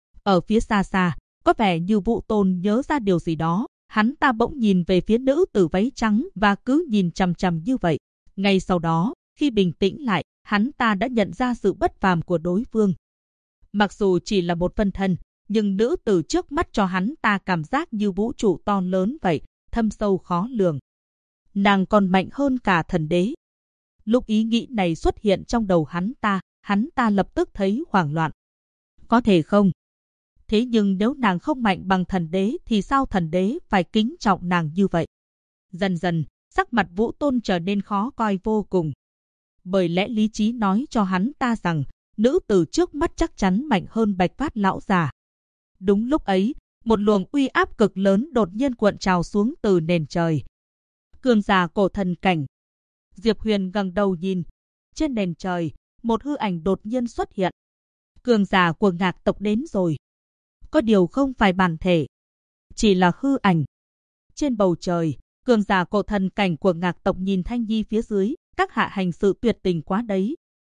Ở phía xa xa, có vẻ như Vũ Tôn nhớ ra điều gì đó. Hắn ta bỗng nhìn về phía nữ tử váy trắng và cứ nhìn chằm chằm như vậy. Ngay sau đó, khi bình tĩnh lại, hắn ta đã nhận ra sự bất phàm của đối phương. Mặc dù chỉ là một phân thân, nhưng nữ tử trước mắt cho hắn ta cảm giác như vũ trụ to lớn vậy, thâm sâu khó lường. Nàng còn mạnh hơn cả thần đế. Lúc ý nghĩ này xuất hiện trong đầu hắn ta lập tức thấy hoảng loạn. Có thể không? Thế nhưng nếu nàng không mạnh bằng thần đế thì sao thần đế phải kính trọng nàng như vậy? Dần dần, sắc mặt Vũ Tôn trở nên khó coi vô cùng. Bởi lẽ lý trí nói cho hắn ta rằng, nữ tử trước mắt chắc chắn mạnh hơn Bạch Phát lão già. Đúng lúc ấy, một luồng uy áp cực lớn đột nhiên cuộn trào xuống từ nền trời. Cường giả cổ thần cảnh. Diệp Huyền ngẩng đầu nhìn. Trên nền trời, một hư ảnh đột nhiên xuất hiện. Cường giả của Ngạc tộc đến rồi. Có điều không phải bản thể, chỉ là hư ảnh. Trên bầu trời, Cường giả cổ thần cảnh của Ngạc tộc nhìn Thanh Nhi phía dưới, các hạ hành sự tuyệt tình quá đấy.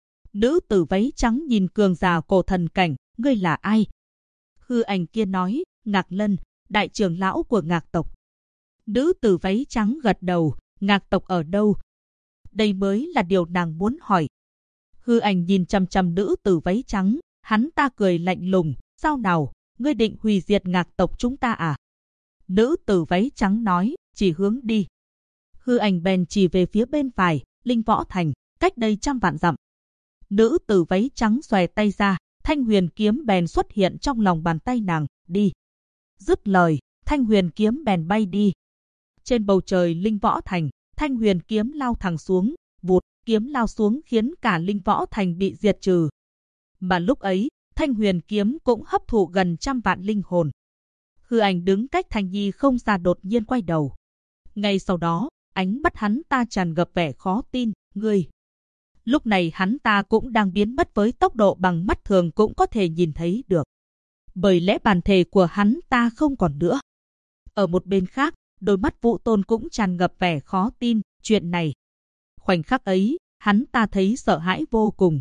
Nữ tử váy trắng nhìn cường giả cổ thần cảnh, ngươi là ai? Hư ảnh kia nói, Ngạc Lân, đại trưởng lão của Ngạc tộc. Nữ tử váy trắng gật đầu, Ngạc tộc ở đâu? Đây mới là điều nàng muốn hỏi. Hư ảnh nhìn chằm chằm nữ tử váy trắng, hắn ta cười lạnh lùng, sao nào, ngươi định hủy diệt Ngạc tộc chúng ta à? Nữ tử váy trắng nói, chỉ hướng đi. Hư ảnh bèn chỉ về phía bên phải, Linh Võ Thành, cách đây 100 vạn dặm. Nữ tử váy trắng xòe tay ra, thanh huyền kiếm bèn xuất hiện trong lòng bàn tay nàng, đi. Dứt lời, thanh huyền kiếm bèn bay đi. Trên bầu trời Linh Võ Thành, thanh huyền kiếm lao thẳng xuống, vụt, kiếm lao xuống khiến cả Linh Võ Thành bị diệt trừ. Mà lúc ấy, thanh huyền kiếm cũng hấp thụ gần 100 vạn linh hồn. Hư ảnh đứng cách Thanh Nhi không xa đột nhiên quay đầu. Ngay sau đó, ánh mắt hắn ta tràn ngập vẻ khó tin, ngươi. Lúc này hắn ta cũng đang biến mất với tốc độ bằng mắt thường cũng có thể nhìn thấy được. Bởi lẽ bản thể của hắn ta không còn nữa. Ở một bên khác, đôi mắt Vũ Tôn cũng tràn ngập vẻ khó tin, chuyện này. Khoảnh khắc ấy, hắn ta thấy sợ hãi vô cùng.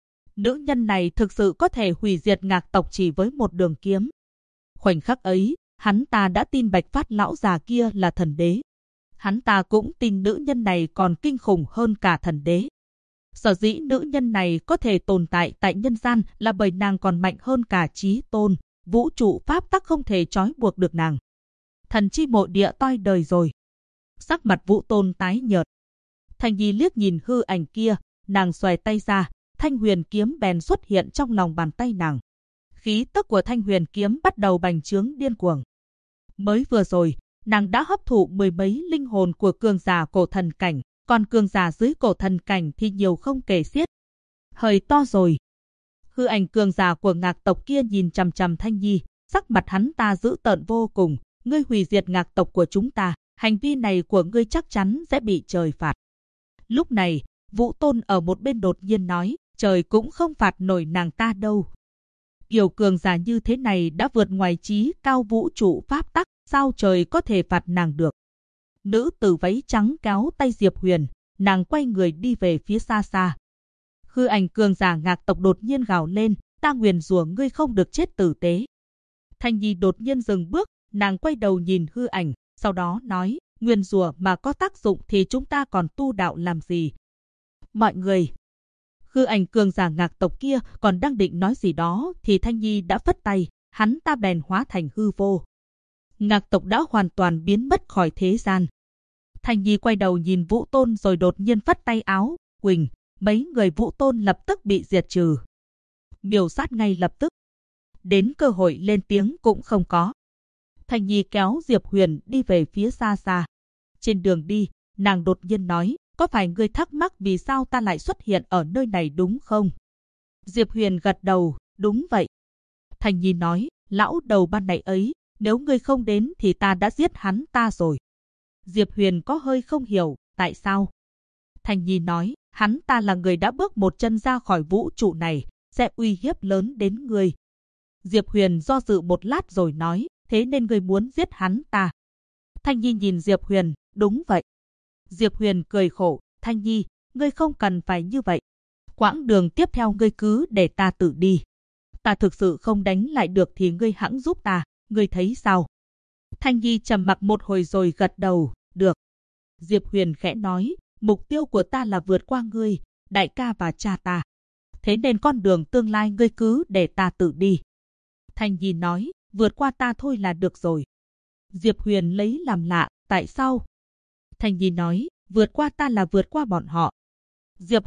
Nữ nhân này thực sự có thể hủy diệt Ngạc tộc chỉ với một đường kiếm. Khoảnh khắc ấy, hắn ta đã tin Bạch Phát lão già kia là thần đế. Hắn ta cũng tin nữ nhân này còn kinh khủng hơn cả thần đế. Sở dĩ nữ nhân này có thể tồn tại tại nhân gian là bởi nàng còn mạnh hơn cả Chí Tôn, vũ trụ pháp tắc không thể trói buộc được nàng. Thần chi mộ địa toi đời rồi. Sắc mặt Vũ Tôn tái nhợt. Thanh Nhi liếc nhìn hư ảnh kia, nàng xòe tay ra, thanh huyền kiếm bèn xuất hiện trong lòng bàn tay nàng. Khí tức của thanh huyền kiếm bắt đầu bành trướng điên cuồng. Mới vừa rồi, nàng đã hấp thụ 10 mấy linh hồn của cường giả cổ thần cảnh, còn cường giả dưới cổ thần cảnh thì nhiều không kể xiết. Hời to rồi. Hư ảnh cường giả của Ngạc tộc kia nhìn chằm chằm Thanh Nhi, sắc mặt hắn ta dữ tợn vô cùng, ngươi hủy diệt Ngạc tộc của chúng ta, hành vi này của ngươi chắc chắn sẽ bị trời phạt. Lúc này, Vũ Tôn ở một bên đột nhiên nói, trời cũng không phạt nổi nàng ta đâu. Kiểu cường giả như thế này đã vượt ngoài trí cao vũ trụ pháp tắc, sao trời có thể phạt nàng được. Nữ tử váy trắng kéo tay Diệp Huyền, nàng quay người đi về phía xa xa. Hư ảnh cường giả Ngạc tộc đột nhiên gào lên, ta nguyền rủa ngươi không được chết tử tế. Thanh Nhi đột nhiên dừng bước, nàng quay đầu nhìn hư ảnh, sau đó nói, nguyền rủa mà có tác dụng thì chúng ta còn tu đạo làm gì? Mọi người. Hư ảnh cường giả Ngạc tộc kia còn đang định nói gì đó thì Thanh Nhi đã phất tay, hắn ta bèn hóa thành hư vô. Ngạc tộc đã hoàn toàn biến mất khỏi thế gian. Thanh Nhi quay đầu nhìn Vũ Tôn rồi đột nhiên phất tay áo, Quỳnh, mấy người Vũ Tôn lập tức bị diệt trừ. Miểu sát ngay lập tức. Đến cơ hội lên tiếng cũng không có. Thanh Nhi kéo Diệp Huyền đi về phía xa xa. Trên đường đi, nàng đột nhiên nói, có phải ngươi thắc mắc vì sao ta lại xuất hiện ở nơi này đúng không? Diệp Huyền gật đầu, đúng vậy. Thanh Nhi nói, lão đầu ban nãy ấy, nếu ngươi không đến thì ta đã giết hắn ta rồi. Diệp Huyền có hơi không hiểu, tại sao? Thanh Nhi nói, hắn ta là người đã bước một chân ra khỏi vũ trụ này, sẽ uy hiếp lớn đến ngươi. Diệp Huyền do dự một lát rồi nói, thế nên ngươi muốn giết hắn ta. Thanh Nhi nhìn Diệp Huyền, đúng vậy. Diệp Huyền cười khổ, Thanh Nhi, ngươi không cần phải như vậy. Quãng đường tiếp theo ngươi cứ để ta tự đi. Ta thực sự không đánh lại được thì ngươi hãng giúp ta, ngươi thấy sao? Thanh Nhi trầm mặc một hồi rồi gật đầu, được. Diệp Huyền khẽ nói, mục tiêu của ta là vượt qua ngươi, đại ca và cha ta. Thế nên con đường tương lai ngươi cứ để ta tự đi. Thanh Nhi nói, vượt qua ta thôi là được rồi. Diệp Huyền lấy làm lạ, tại sao? Thanh Nhi nói, vượt qua ta là vượt qua bọn họ. Diệp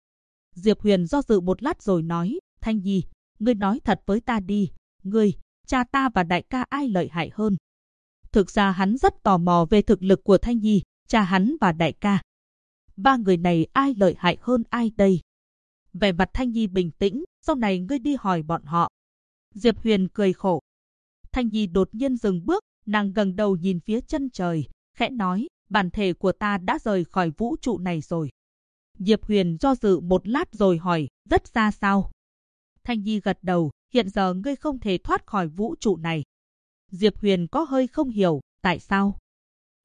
Huyền do dự một lát rồi nói, Thanh Nhi, ngươi nói thật với ta đi, ngươi, cha ta và đại ca ai lợi hại hơn? Thực ra hắn rất tò mò về thực lực của Thanh Nhi, cha hắn và đại ca. Ba người này ai lợi hại hơn ai đây? Vẻ mặt Thanh Nhi bình tĩnh, sau này ngươi đi hỏi bọn họ. Diệp Huyền cười khổ. Thanh Nhi đột nhiên dừng bước, nàng ngẩng đầu nhìn phía chân trời, khẽ nói, bản thể của ta đã rời khỏi vũ trụ này rồi. Diệp Huyền do dự một lát rồi hỏi, rất xa sao? Thanh Nhi gật đầu, hiện giờ ngươi không thể thoát khỏi vũ trụ này. Diệp Huyền có hơi không hiểu, tại sao?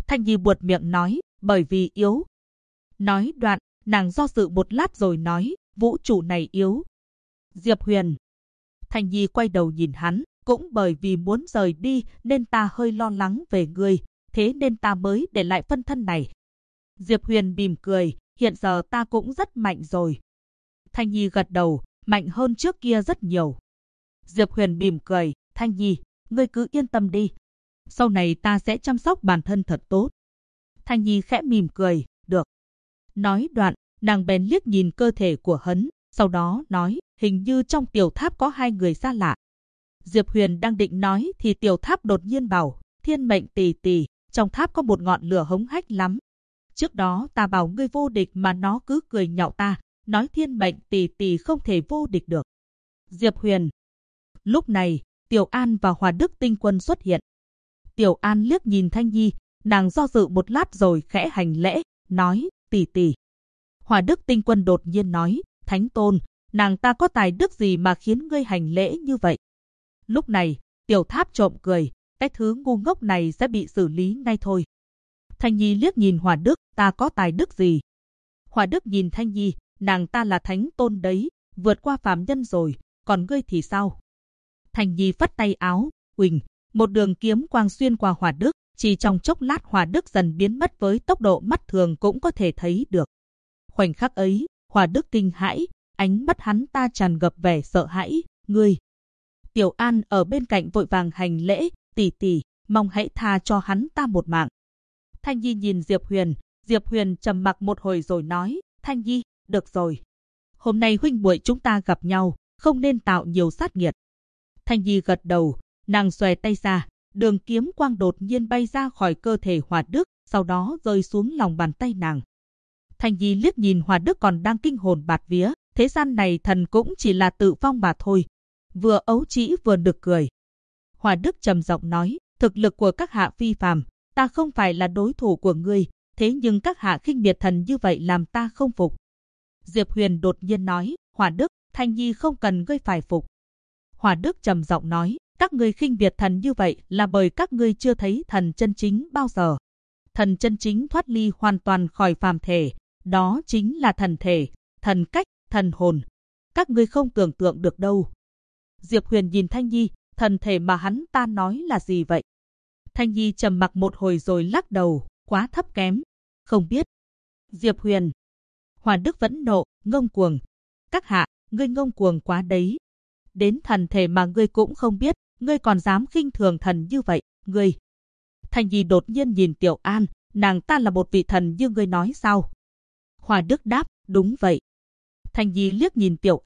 Thanh Nhi buột miệng nói, bởi vì yếu. Nói đoạn, nàng do dự một lát rồi nói, vũ trụ này yếu. Diệp Huyền. Thanh Nhi quay đầu nhìn hắn, cũng bởi vì muốn rời đi nên ta hơi lo lắng về ngươi, thế nên ta mới để lại phân thân này. Diệp Huyền mỉm cười, hiện giờ ta cũng rất mạnh rồi. Thanh Nhi gật đầu, mạnh hơn trước kia rất nhiều. Diệp Huyền mỉm cười, Thanh Nhi, ngươi cứ yên tâm đi. Sau này ta sẽ chăm sóc bản thân thật tốt. Thanh Nhi khẽ mỉm cười, được. Nói đoạn, nàng bèn liếc nhìn cơ thể của hắn, sau đó nói, hình như trong tiểu tháp có hai người xa lạ. Diệp Huyền đang định nói thì tiểu tháp đột nhiên bảo, Thiên Mệnh tỷ tỷ, trong tháp có một ngọn lửa hống hách lắm. Trước đó ta bảo ngươi vô địch mà nó cứ cười nhạo ta, nói Thiên Mệnh tỷ tỷ không thể vô địch được. Diệp Huyền. Lúc này, Tiểu An và Hòa Đức Tinh Quân xuất hiện. Tiểu An liếc nhìn Thanh Nhi, nàng do dự một lát rồi khẽ hành lễ, nói, tỷ tỷ. Hòa Đức Tinh Quân đột nhiên nói, Thánh Tôn, nàng ta có tài đức gì mà khiến ngươi hành lễ như vậy? Lúc này, Tiểu Tháp trộm cười, cái thứ ngu ngốc này sẽ bị xử lý ngay thôi. Thanh Nhi liếc nhìn Hòa Đức, ta có tài đức gì? Hòa Đức nhìn Thanh Nhi, nàng ta là Thánh Tôn đấy, vượt qua phàm nhân rồi, còn ngươi thì sao? Thanh Nhi phất tay áo, huỳnh, một đường kiếm quang xuyên qua Hòa Đức, chỉ trong chốc lát Hòa Đức dần biến mất với tốc độ mắt thường cũng có thể thấy được. Khoảnh khắc ấy, Hòa Đức kinh hãi, ánh mắt hắn ta tràn ngập vẻ sợ hãi, ngươi. Tiểu An ở bên cạnh vội vàng hành lễ, tỷ tỷ, mong hãy tha cho hắn ta một mạng. Thanh Nhi nhìn Diệp Huyền trầm mặc một hồi rồi nói, Thanh Nhi, được rồi. Hôm nay huynh muội chúng ta gặp nhau, không nên tạo nhiều sát nghiệt. Thanh Nhi gật đầu, nàng xòe tay ra, đường kiếm quang đột nhiên bay ra khỏi cơ thể Hòa Đức, sau đó rơi xuống lòng bàn tay nàng. Thanh Nhi liếc nhìn Hòa Đức còn đang kinh hồn bạt vía, thế gian này thần cũng chỉ là tự phong mà thôi. Vừa ấu trĩ vừa nực cười. Hòa Đức trầm giọng nói, thực lực của các hạ phi phàm, ta không phải là đối thủ của ngươi, thế nhưng các hạ khinh miệt thần như vậy làm ta không phục. Diệp Huyền đột nhiên nói, Hòa Đức, Thanh Nhi không cần ngươi phải phục. Hòa Đức trầm giọng nói, các ngươi khinh miệt thần như vậy là bởi các ngươi chưa thấy thần chân chính bao giờ. Thần chân chính thoát ly hoàn toàn khỏi phàm thể, đó chính là thần thể, thần cách, thần hồn. Các ngươi không tưởng tượng được đâu. Diệp Huyền nhìn Thanh Nhi, thần thể mà hắn ta nói là gì vậy? Thanh Nhi trầm mặc một hồi rồi lắc đầu, quá thấp kém. Không biết. Diệp Huyền. Hòa Đức vẫn nộ, ngông cuồng. Các hạ, ngươi ngông cuồng quá đấy. Đến thần thể mà ngươi cũng không biết, ngươi còn dám khinh thường thần như vậy, ngươi. Thanh Nhi đột nhiên nhìn Tiểu An, nàng ta là một vị thần như ngươi nói sao? Hòa Đức đáp, đúng vậy. Thanh Nhi liếc nhìn Tiểu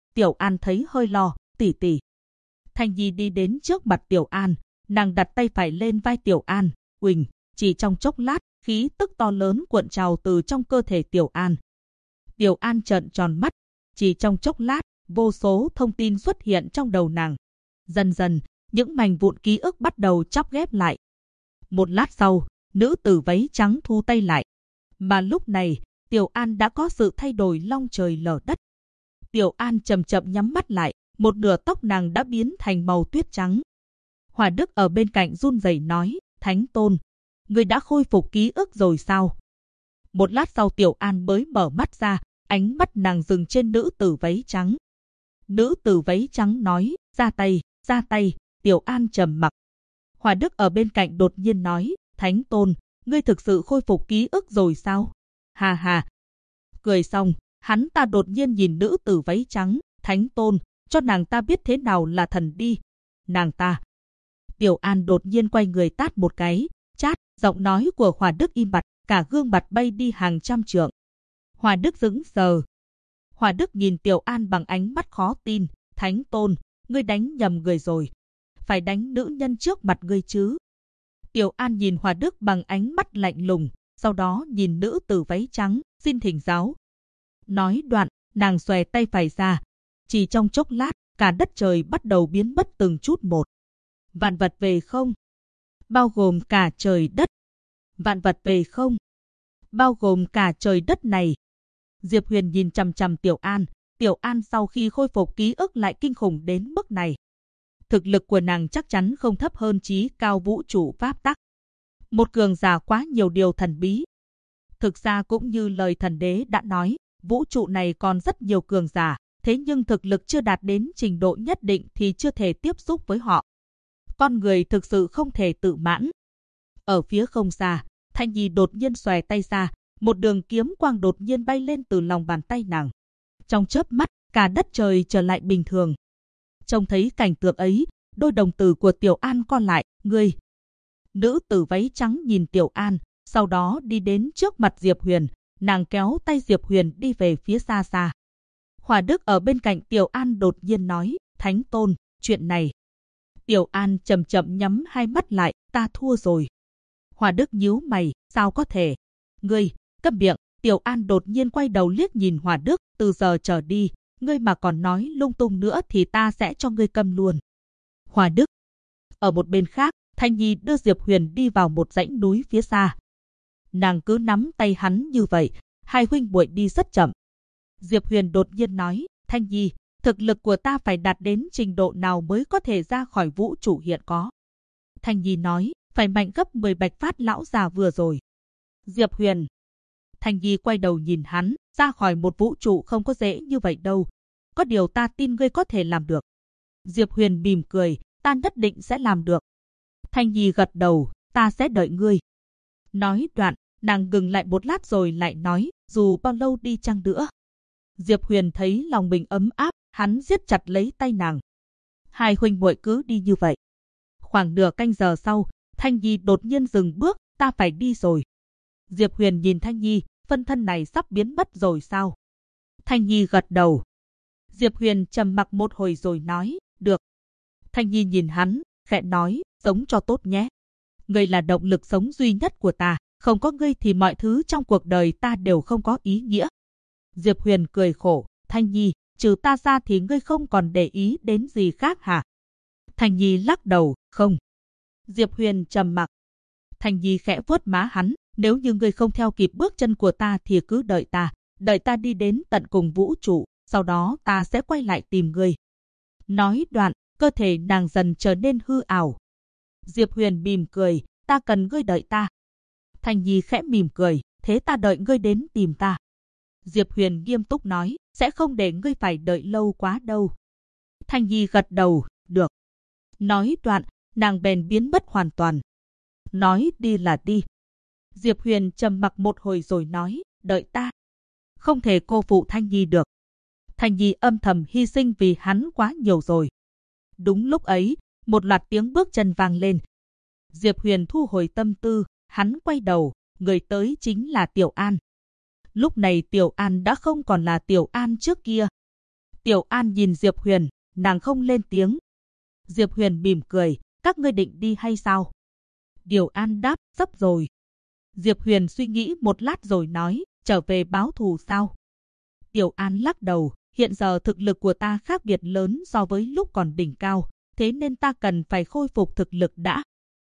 An thấy hơi lo, tỷ tỷ. Thanh Nhi đi đến trước mặt Tiểu An, nàng đặt tay phải lên vai Tiểu An, huỳnh, chỉ trong chốc lát, khí tức to lớn cuộn trào từ trong cơ thể Tiểu An. Tiểu An trợn tròn mắt, chỉ trong chốc lát, vô số thông tin xuất hiện trong đầu nàng. Dần dần, những mảnh vụn ký ức bắt đầu chắp ghép lại. Một lát sau, nữ tử váy trắng thu tay lại. Mà lúc này, Tiểu An đã có sự thay đổi long trời lở đất. Tiểu An chậm chậm nhắm mắt lại, một nửa tóc nàng đã biến thành màu tuyết trắng. Hòa Đức ở bên cạnh run rẩy nói, Thánh Tôn, người đã khôi phục ký ức rồi sao? Một lát sau Tiểu An mới mở mắt ra, ánh mắt nàng dừng trên nữ tử váy trắng. Nữ tử váy trắng nói, ra tay, Tiểu An trầm mặc. Hòa Đức ở bên cạnh đột nhiên nói, Thánh Tôn, ngươi thực sự khôi phục ký ức rồi sao? Hà hà. Cười xong, hắn ta đột nhiên nhìn nữ tử váy trắng, Thánh Tôn, cho nàng ta biết thế nào là thần đi. Nàng ta. Tiểu An đột nhiên quay người tát một cái, chát, giọng nói của Hòa Đức im bặt, cả gương mặt bay đi hàng trăm trượng. Hòa Đức sững sờ. Hòa Đức nhìn Tiểu An bằng ánh mắt khó tin, Thánh Tôn, ngươi đánh nhầm người rồi. Phải đánh nữ nhân trước mặt ngươi chứ. Tiểu An nhìn Hòa Đức bằng ánh mắt lạnh lùng, sau đó nhìn nữ tử váy trắng, xin thỉnh giáo. Nói đoạn, nàng xòe tay phải ra. Chỉ trong chốc lát, cả đất trời bắt đầu biến mất từng chút một. Vạn vật về không? Bao gồm cả trời đất. Vạn vật về không? Bao gồm cả trời đất này. Diệp Huyền nhìn chằm chằm Tiểu An. Tiểu An sau khi khôi phục ký ức lại kinh khủng đến mức này. Thực lực của nàng chắc chắn không thấp hơn chí cao vũ trụ pháp tắc. Một cường giả quá nhiều điều thần bí. Thực ra cũng như lời thần đế đã nói, vũ trụ này còn rất nhiều cường giả, thế nhưng thực lực chưa đạt đến trình độ nhất định thì chưa thể tiếp xúc với họ. Con người thực sự không thể tự mãn. Ở phía không xa, Thanh Nhi đột nhiên xòe tay ra, một đường kiếm quang đột nhiên bay lên từ lòng bàn tay nàng. Trong chớp mắt, cả đất trời trở lại bình thường. Trông thấy cảnh tượng ấy, đôi đồng tử của Tiểu An co lại, ngươi. Nữ tử váy trắng nhìn Tiểu An, sau đó đi đến trước mặt Diệp Huyền, nàng kéo tay Diệp Huyền đi về phía xa xa. Hỏa Đức ở bên cạnh Tiểu An đột nhiên nói, Thánh Tôn, chuyện này. Tiểu An chậm chậm nhắm hai mắt lại, ta thua rồi. Hỏa Đức nhíu mày, sao có thể? Ngươi, câm miệng. Tiểu An đột nhiên quay đầu liếc nhìn Hỏa Đức, từ giờ trở đi, ngươi mà còn nói lung tung nữa thì ta sẽ cho ngươi câm luôn. Hỏa Đức. Ở một bên khác, Thanh Nhi đưa Diệp Huyền đi vào một dãy núi phía xa. Nàng cứ nắm tay hắn như vậy, hai huynh muội đi rất chậm. Diệp Huyền đột nhiên nói, Thanh Nhi, thực lực của ta phải đạt đến trình độ nào mới có thể ra khỏi vũ trụ hiện có? Thanh Nhi nói, phải mạnh gấp 10 Bạch Phát lão già vừa rồi. Diệp Huyền. Thanh Nhi quay đầu nhìn hắn, ra khỏi một vũ trụ không có dễ như vậy đâu. Có điều ta tin ngươi có thể làm được. Diệp Huyền mỉm cười, ta nhất định sẽ làm được. Thanh Nhi gật đầu, ta sẽ đợi ngươi. Nói đoạn, nàng ngừng lại một lát rồi lại nói, dù bao lâu đi chăng nữa. Diệp Huyền thấy lòng mình ấm áp, hắn siết chặt lấy tay nàng. Hai huynh muội cứ đi như vậy. Khoảng nửa canh giờ sau, Thanh Nhi đột nhiên dừng bước, ta phải đi rồi. Diệp Huyền nhìn Thanh Nhi, phân thân này sắp biến mất rồi sao? Thanh Nhi gật đầu. Diệp Huyền trầm mặc một hồi rồi nói, được. Thanh Nhi nhìn hắn, khẽ nói, sống cho tốt nhé. Ngươi là động lực sống duy nhất của ta, không có ngươi thì mọi thứ trong cuộc đời ta đều không có ý nghĩa. Diệp Huyền cười khổ, Thanh Nhi, trừ ta ra thì ngươi không còn để ý đến gì khác hả? Thanh Nhi lắc đầu, không. Diệp Huyền trầm mặc. Thanh Nhi khẽ vuốt má hắn, nếu như ngươi không theo kịp bước chân của ta thì cứ đợi ta đi đến tận cùng vũ trụ, sau đó ta sẽ quay lại tìm ngươi. Nói đoạn, cơ thể nàng dần trở nên hư ảo. Diệp Huyền mỉm cười, ta cần ngươi đợi ta. Thanh Nhi khẽ mỉm cười, thế ta đợi ngươi đến tìm ta. Diệp Huyền nghiêm túc nói, sẽ không để ngươi phải đợi lâu quá đâu. Thanh Nhi gật đầu, được. Nói đoạn, nàng bèn biến mất hoàn toàn. Nói đi là đi. Diệp Huyền trầm mặc một hồi rồi nói, đợi ta. Không thể cô phụ Thanh Nhi được. Thanh Nhi âm thầm hy sinh vì hắn quá nhiều rồi. Đúng lúc ấy, một loạt tiếng bước chân vang lên. Diệp Huyền thu hồi tâm tư, hắn quay đầu, người tới chính là Tiểu An. Lúc này Tiểu An đã không còn là Tiểu An trước kia. Tiểu An nhìn Diệp Huyền, nàng không lên tiếng. Diệp Huyền mỉm cười, các ngươi định đi hay sao? Tiểu An đáp, sắp rồi. Diệp Huyền suy nghĩ một lát rồi nói, trở về báo thù sao? Tiểu An lắc đầu, hiện giờ thực lực của ta khác biệt lớn so với lúc còn đỉnh cao, thế nên ta cần phải khôi phục thực lực đã.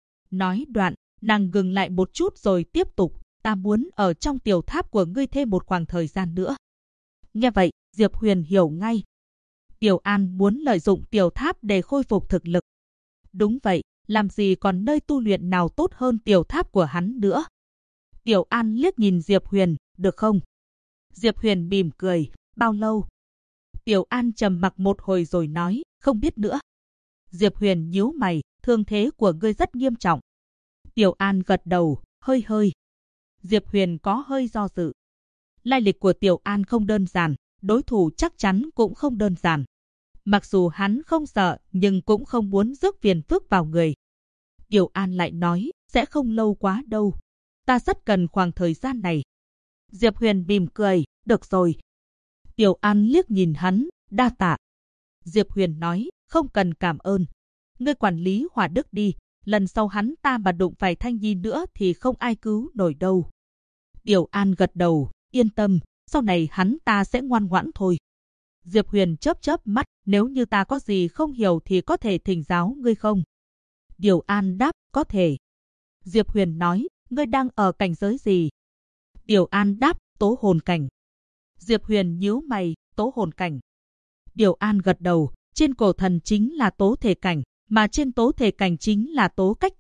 Nói đoạn, nàng ngừng lại một chút rồi tiếp tục, ta muốn ở trong tiểu tháp của ngươi thêm một khoảng thời gian nữa. Nghe vậy, Diệp Huyền hiểu ngay. Tiểu An muốn lợi dụng tiểu tháp để khôi phục thực lực. Đúng vậy, làm gì còn nơi tu luyện nào tốt hơn tiểu tháp của hắn nữa. Tiểu An liếc nhìn Diệp Huyền, được không? Diệp Huyền mỉm cười, bao lâu? Tiểu An trầm mặc một hồi rồi nói, không biết nữa. Diệp Huyền nhíu mày, thương thế của ngươi rất nghiêm trọng. Tiểu An gật đầu, hơi. Diệp Huyền có hơi do dự. Lai lịch của Tiểu An không đơn giản, đối thủ chắc chắn cũng không đơn giản. Mặc dù hắn không sợ, nhưng cũng không muốn rước phiền phức vào người. Tiểu An lại nói, sẽ không lâu quá đâu. Ta rất cần khoảng thời gian này. Diệp Huyền mỉm cười, được rồi. Tiểu An liếc nhìn hắn, đa tạ. Diệp Huyền nói, không cần cảm ơn. Ngươi quản lý Hỏa Đức đi, lần sau hắn ta mà đụng phải Thanh Nhi nữa thì không ai cứu nổi đâu. Tiểu An gật đầu, yên tâm, sau này hắn ta sẽ ngoan ngoãn thôi. Diệp Huyền chớp mắt, nếu như ta có gì không hiểu thì có thể thỉnh giáo ngươi không? Tiểu An đáp, có thể. Diệp Huyền nói, ngươi đang ở cảnh giới gì? Tiểu An đáp, tố hồn cảnh. Diệp Huyền nhíu mày, tố hồn cảnh. Tiểu An gật đầu, trên cổ thần chính là tố thể cảnh, mà trên tố thể cảnh chính là tố cách cảnh,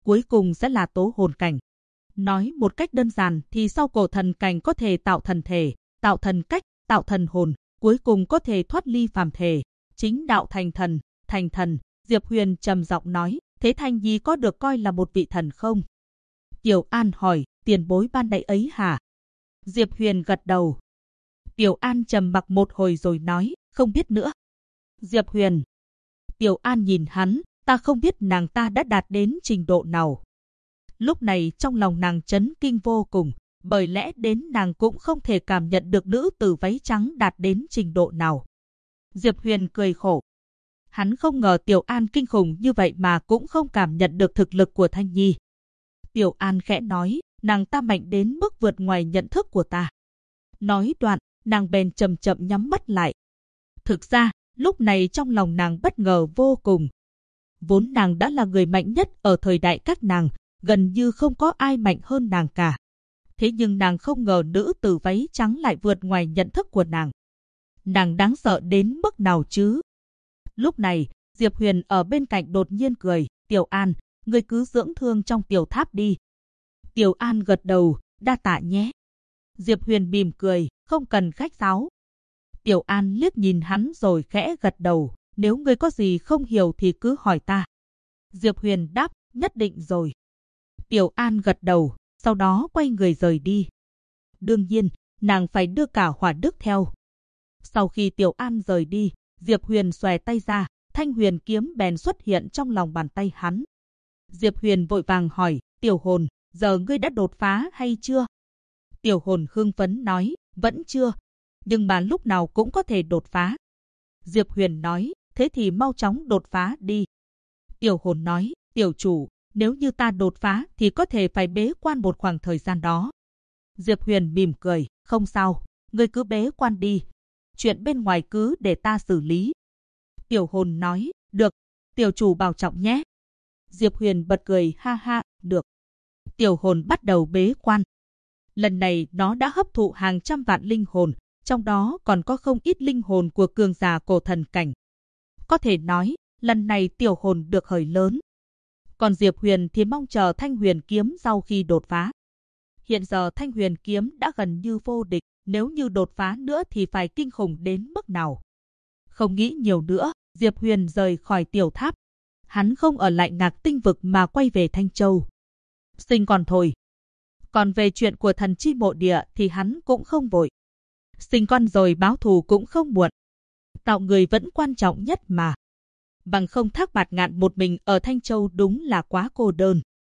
cuối cùng sẽ là tố hồn cảnh. Nói một cách đơn giản thì sau cổ thần cảnh có thể tạo thần thể, tạo thần cách, tạo thần hồn, cuối cùng có thể thoát ly phàm thể, chính đạo thành thần, thành thần. Diệp Huyền trầm giọng nói, thế Thanh Nhi có được coi là một vị thần không? Tiểu An hỏi, tiền bối ban nãy ấy hả? Diệp Huyền gật đầu. Tiểu An trầm mặc một hồi rồi nói, không biết nữa. Diệp Huyền. Tiểu An nhìn hắn, ta không biết nàng ta đã đạt đến trình độ nào. Lúc này trong lòng nàng chấn kinh vô cùng, bởi lẽ đến nàng cũng không thể cảm nhận được nữ tử váy trắng đạt đến trình độ nào. Diệp Huyền cười khổ. Hắn không ngờ Tiểu An kinh khủng như vậy mà cũng không cảm nhận được thực lực của Thanh Nhi. Tiểu An khẽ nói, nàng ta mạnh đến mức vượt ngoài nhận thức của ta. Nói đoạn, nàng bèn chậm chậm nhắm mắt lại. Thực ra, lúc này trong lòng nàng bất ngờ vô cùng. Vốn nàng đã là người mạnh nhất ở thời đại các nàng, gần như không có ai mạnh hơn nàng cả. Thế nhưng nàng không ngờ nữ tử váy trắng lại vượt ngoài nhận thức của nàng. Nàng đáng sợ đến mức nào chứ? Lúc này, Diệp Huyền ở bên cạnh đột nhiên cười, Tiểu An, ngươi cứ dưỡng thương trong tiểu tháp đi. Tiểu An gật đầu, đa tạ nhé. Diệp Huyền mỉm cười, không cần khách sáo. Tiểu An liếc nhìn hắn rồi khẽ gật đầu, nếu ngươi có gì không hiểu thì cứ hỏi ta. Diệp Huyền đáp, nhất định rồi. Tiểu An gật đầu, sau đó quay người rời đi. Đương nhiên, nàng phải đưa cả Hỏa Đức theo. Sau khi Tiểu An rời đi, Diệp Huyền xòe tay ra, thanh huyền kiếm bèn xuất hiện trong lòng bàn tay hắn. Diệp Huyền vội vàng hỏi, Tiểu Hồn, giờ ngươi đã đột phá hay chưa? Tiểu Hồn hưng phấn nói, vẫn chưa, nhưng mà lúc nào cũng có thể đột phá. Diệp Huyền nói, thế thì mau chóng đột phá đi. Tiểu Hồn nói, tiểu chủ, nếu như ta đột phá thì có thể phải bế quan một khoảng thời gian đó. Diệp Huyền mỉm cười, không sao, ngươi cứ bế quan đi. Chuyện bên ngoài cứ để ta xử lý. Tiểu Hồn nói, được, tiểu chủ bảo trọng nhé. Diệp Huyền bật cười, ha ha, được. Tiểu Hồn bắt đầu bế quan. Lần này nó đã hấp thụ hàng trăm vạn linh hồn, trong đó còn có không ít linh hồn của cường giả cổ thần cảnh. Có thể nói, lần này Tiểu Hồn được hời lớn. Còn Diệp Huyền thì mong chờ thanh huyền kiếm sau khi đột phá. Hiện giờ thanh huyền kiếm đã gần như vô địch, nếu như đột phá nữa thì phải kinh khủng đến mức nào. Không nghĩ nhiều nữa, Diệp Huyền rời khỏi tiểu tháp. Hắn không ở lại Ngạc Tinh vực mà quay về Thanh Châu. Sinh còn thôi. Còn về chuyện của thần chi mộ địa thì hắn cũng không vội. Sinh con rồi báo thù cũng không muộn. Tạo người vẫn quan trọng nhất mà. Bằng không Thác Bạt Ngạn một mình ở Thanh Châu đúng là quá cô đơn.